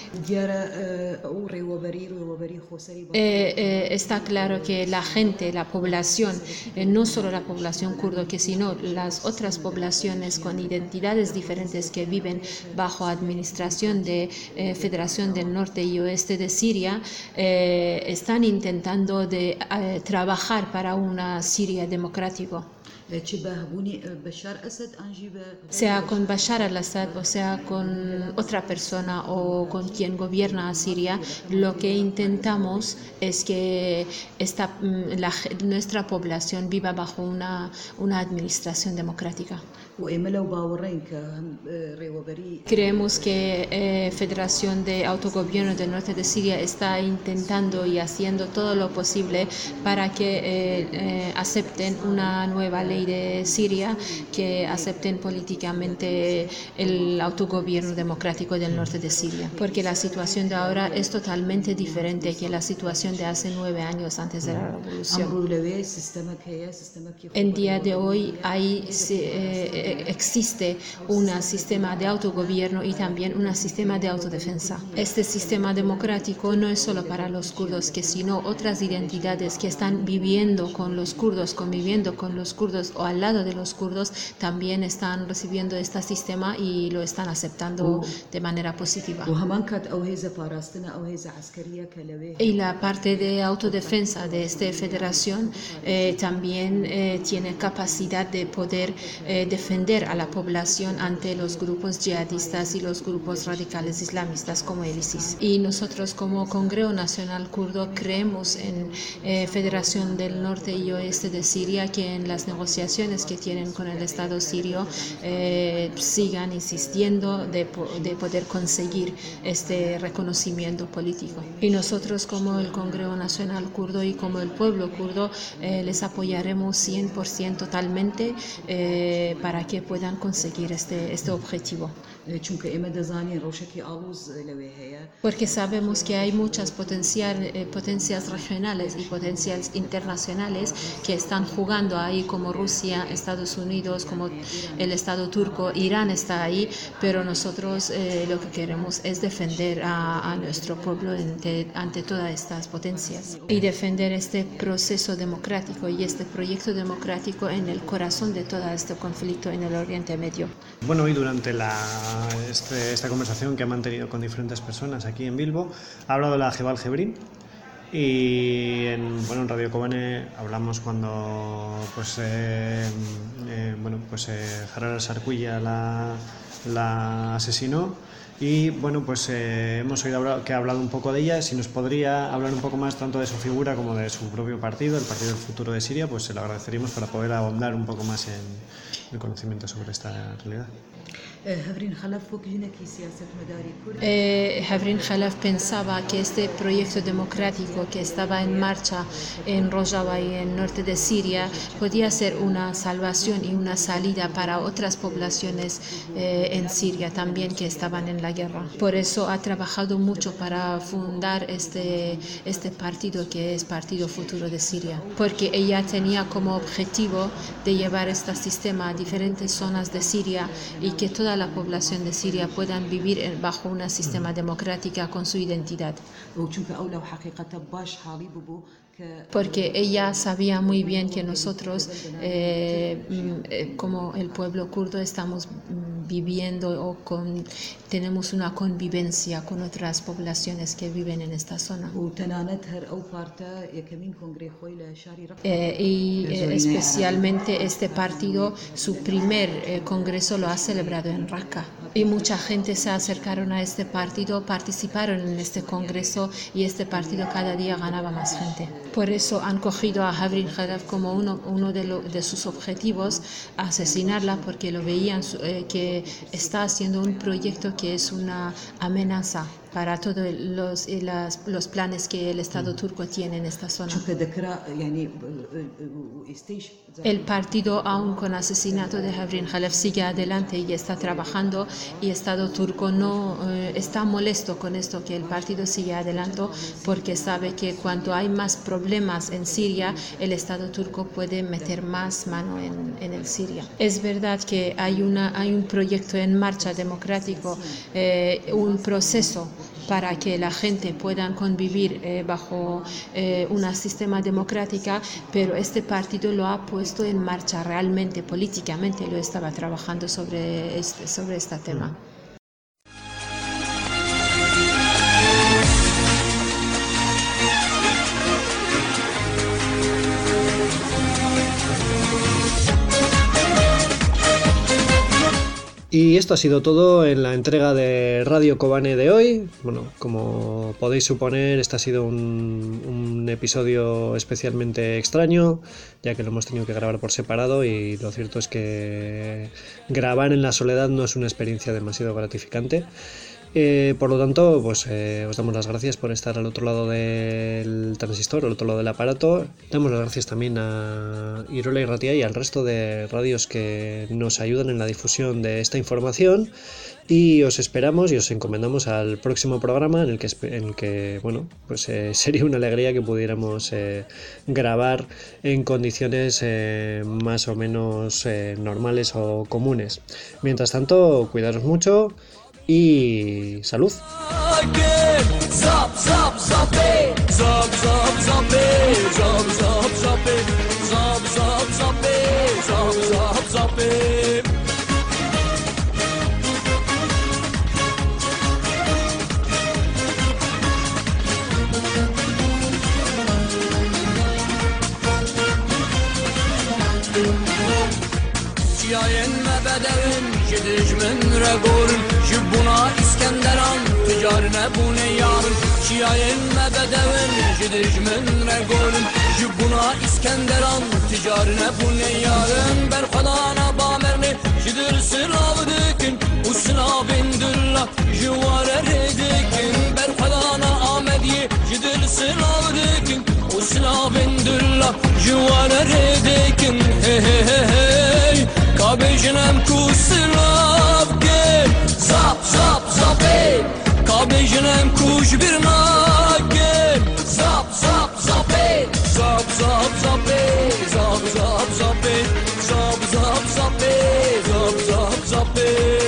[SPEAKER 10] Eh, eh, está claro que la gente, la población, eh, no solo la población kurdo, que sino las otras poblaciones con identidades diferentes que viven bajo administración de eh, Federación del Norte y Oeste de Siria, eh, están intentando de, eh, trabajar para una Siria democrática. Sea con Bashar al-Assad o sea con otra persona o con quien gobierna a Siria, lo que intentamos es que esta, la, nuestra población viva bajo una, una administración democrática. Creemos que eh, Federación de Autogobierno del Norte de Siria está intentando y haciendo todo lo posible para que eh, eh, acepten una nueva ley de Siria, que acepten políticamente el autogobierno democrático del norte de Siria, porque la situación de ahora es totalmente diferente que la situación de hace nueve años antes de la revolución. En día de hoy hay, eh, existe un sistema de autogobierno y también un sistema de autodefensa. Este sistema democrático no es solo para los kurdos, que sino otras identidades que están viviendo con los kurdos, conviviendo con los kurdos o al lado de los kurdos, también están recibiendo este sistema y lo están aceptando de manera positiva. Y la parte de autodefensa de esta federación eh, también eh, tiene capacidad de poder eh, defender a la población ante los grupos yihadistas y los grupos radicales islamistas como el ISIS. Y nosotros como Congreso Nacional Kurdo creemos en eh, Federación del Norte y Oeste de Siria, que en las negociaciones que tienen con el Estado sirio eh, sigan insistiendo de, de poder conseguir este reconocimiento político. Y nosotros como el Congreso Nacional Kurdo y como el pueblo kurdo eh, les apoyaremos cien por ciento totalmente eh, para que puedan conseguir este, este objetivo. Porque sabemos que hay muchas potencial, eh, potencias regionales y potencias internacionales que están jugando ahí, como Rusia, Estados Unidos, como el Estado turco, Irán está ahí, pero nosotros eh, lo que queremos es defender a, a nuestro pueblo ante, ante todas estas potencias y defender este proceso democrático y este proyecto democrático en el corazón de todo este conflicto en el Oriente Medio.
[SPEAKER 4] Bueno, y durante la, este, esta conversación que ha mantenido con diferentes personas aquí en Bilbo, ha hablado la Jebal Jebrin. Y en, bueno, en Radio Kobane hablamos cuando pues, eh, eh, bueno, pues, eh, Harar al-Sarquilla la, la asesinó. Y bueno, pues eh, hemos oído hablar, que ha hablado un poco de ella. Si nos podría hablar un poco más tanto de su figura como de su propio partido, el Partido del Futuro de Siria, pues se lo agradeceríamos para poder ahondar un poco más en, el conocimiento sobre esta realidad.
[SPEAKER 10] Eh, Havrin Khalaf pensaba que este proyecto democrático que estaba en marcha en Rojava y en el norte de Siria podía ser una salvación y una salida para otras poblaciones eh, en Siria también que estaban en la guerra. Por eso ha trabajado mucho para fundar este, este partido que es Partido Futuro de Siria, porque ella tenía como objetivo de llevar este sistema a diferentes zonas de Siria y que toda la población de Siria puedan vivir bajo un sistema democrático con su identidad. Porque ella sabía muy bien que nosotros, eh, como el pueblo kurdo, estamos viviendo o con, tenemos una convivencia con otras poblaciones que viven en esta zona. Eh, y eh, especialmente este partido, su primer eh, congreso lo ha celebrado en Raqqa. Y mucha gente se acercaron a este partido, participaron en este congreso y este partido cada día ganaba más gente. Por eso han cogido a Havrin Khalaf como uno, uno de, lo, de sus objetivos, asesinarla, porque lo veían eh, que está haciendo un proyecto que es una amenaza para todos los, las, los planes que el Estado turco tiene en esta zona. El partido, aún con asesinato de Havrin Khalaf, sigue adelante y está trabajando, y el Estado turco no eh, está molesto con esto, que el partido sigue adelante, porque sabe que cuando hay más problemas en Siria, el Estado turco puede meter más mano en, en el Siria. Es verdad que hay, una, hay un proyecto en marcha democrático, eh, un proceso para que la gente pueda convivir eh, bajo eh, un sistema democrático, pero este partido lo ha puesto en marcha realmente, políticamente lo estaba trabajando sobre este, sobre este tema.
[SPEAKER 4] Y esto ha sido todo en la entrega de Radio Kobane de hoy. Bueno, como podéis suponer, este ha sido un, un episodio especialmente extraño, ya que lo hemos tenido que grabar por separado, y lo cierto es que grabar en la soledad no es una experiencia demasiado gratificante. Eh, por lo tanto, pues eh, os damos las gracias por estar al otro lado del transistor, al otro lado del aparato. Damos las gracias también a Irola y Ratia y al resto de radios que nos ayudan en la difusión de esta información, y os esperamos y os encomendamos al próximo programa, en el que, en el que bueno, pues eh, sería una alegría que pudiéramos eh, grabar en condiciones eh, más o menos eh, normales o comunes. Mientras tanto, cuidaros mucho y salud.
[SPEAKER 11] Buna İskenderan ticarine bu ne yarın Şiayen mebedevin jidijmin regolun Buna İskenderan ticarine bu ne yarın Berkadana bamerni jidir sılavı dikin Usna bindullah jivare redikin Berkadana Ahmediye jidir sılavı dikin Usna bindullah jivare redikin Hey hey hey hey Kabejinem kusilav gel Zap zap zap ey Kabejinem kuş bir nagel Zap zap zap ey Zap zap zap ey Zap zap zap ey Zap zap zap ey Zap zap zap ey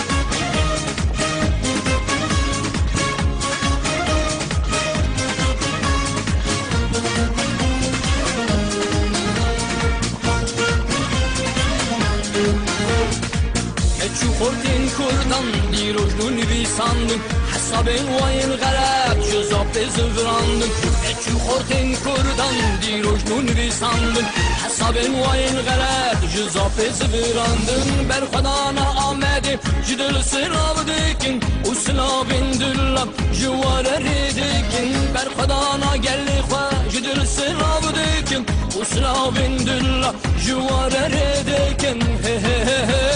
[SPEAKER 11] Kortin kurdan dirojnun visandın Hesabın vayın garab jızap zıvrandın Eçü kortin kurdan dirojnun visandın Hesabın vayın garab jızap zıvrandın Berkadana Ahmedi jidil sınav dikin Usla bindullah jivare redikin Berkadana gelli khwa jidil sınav dikin وسلا بندلا جوار ردكن هي هي هي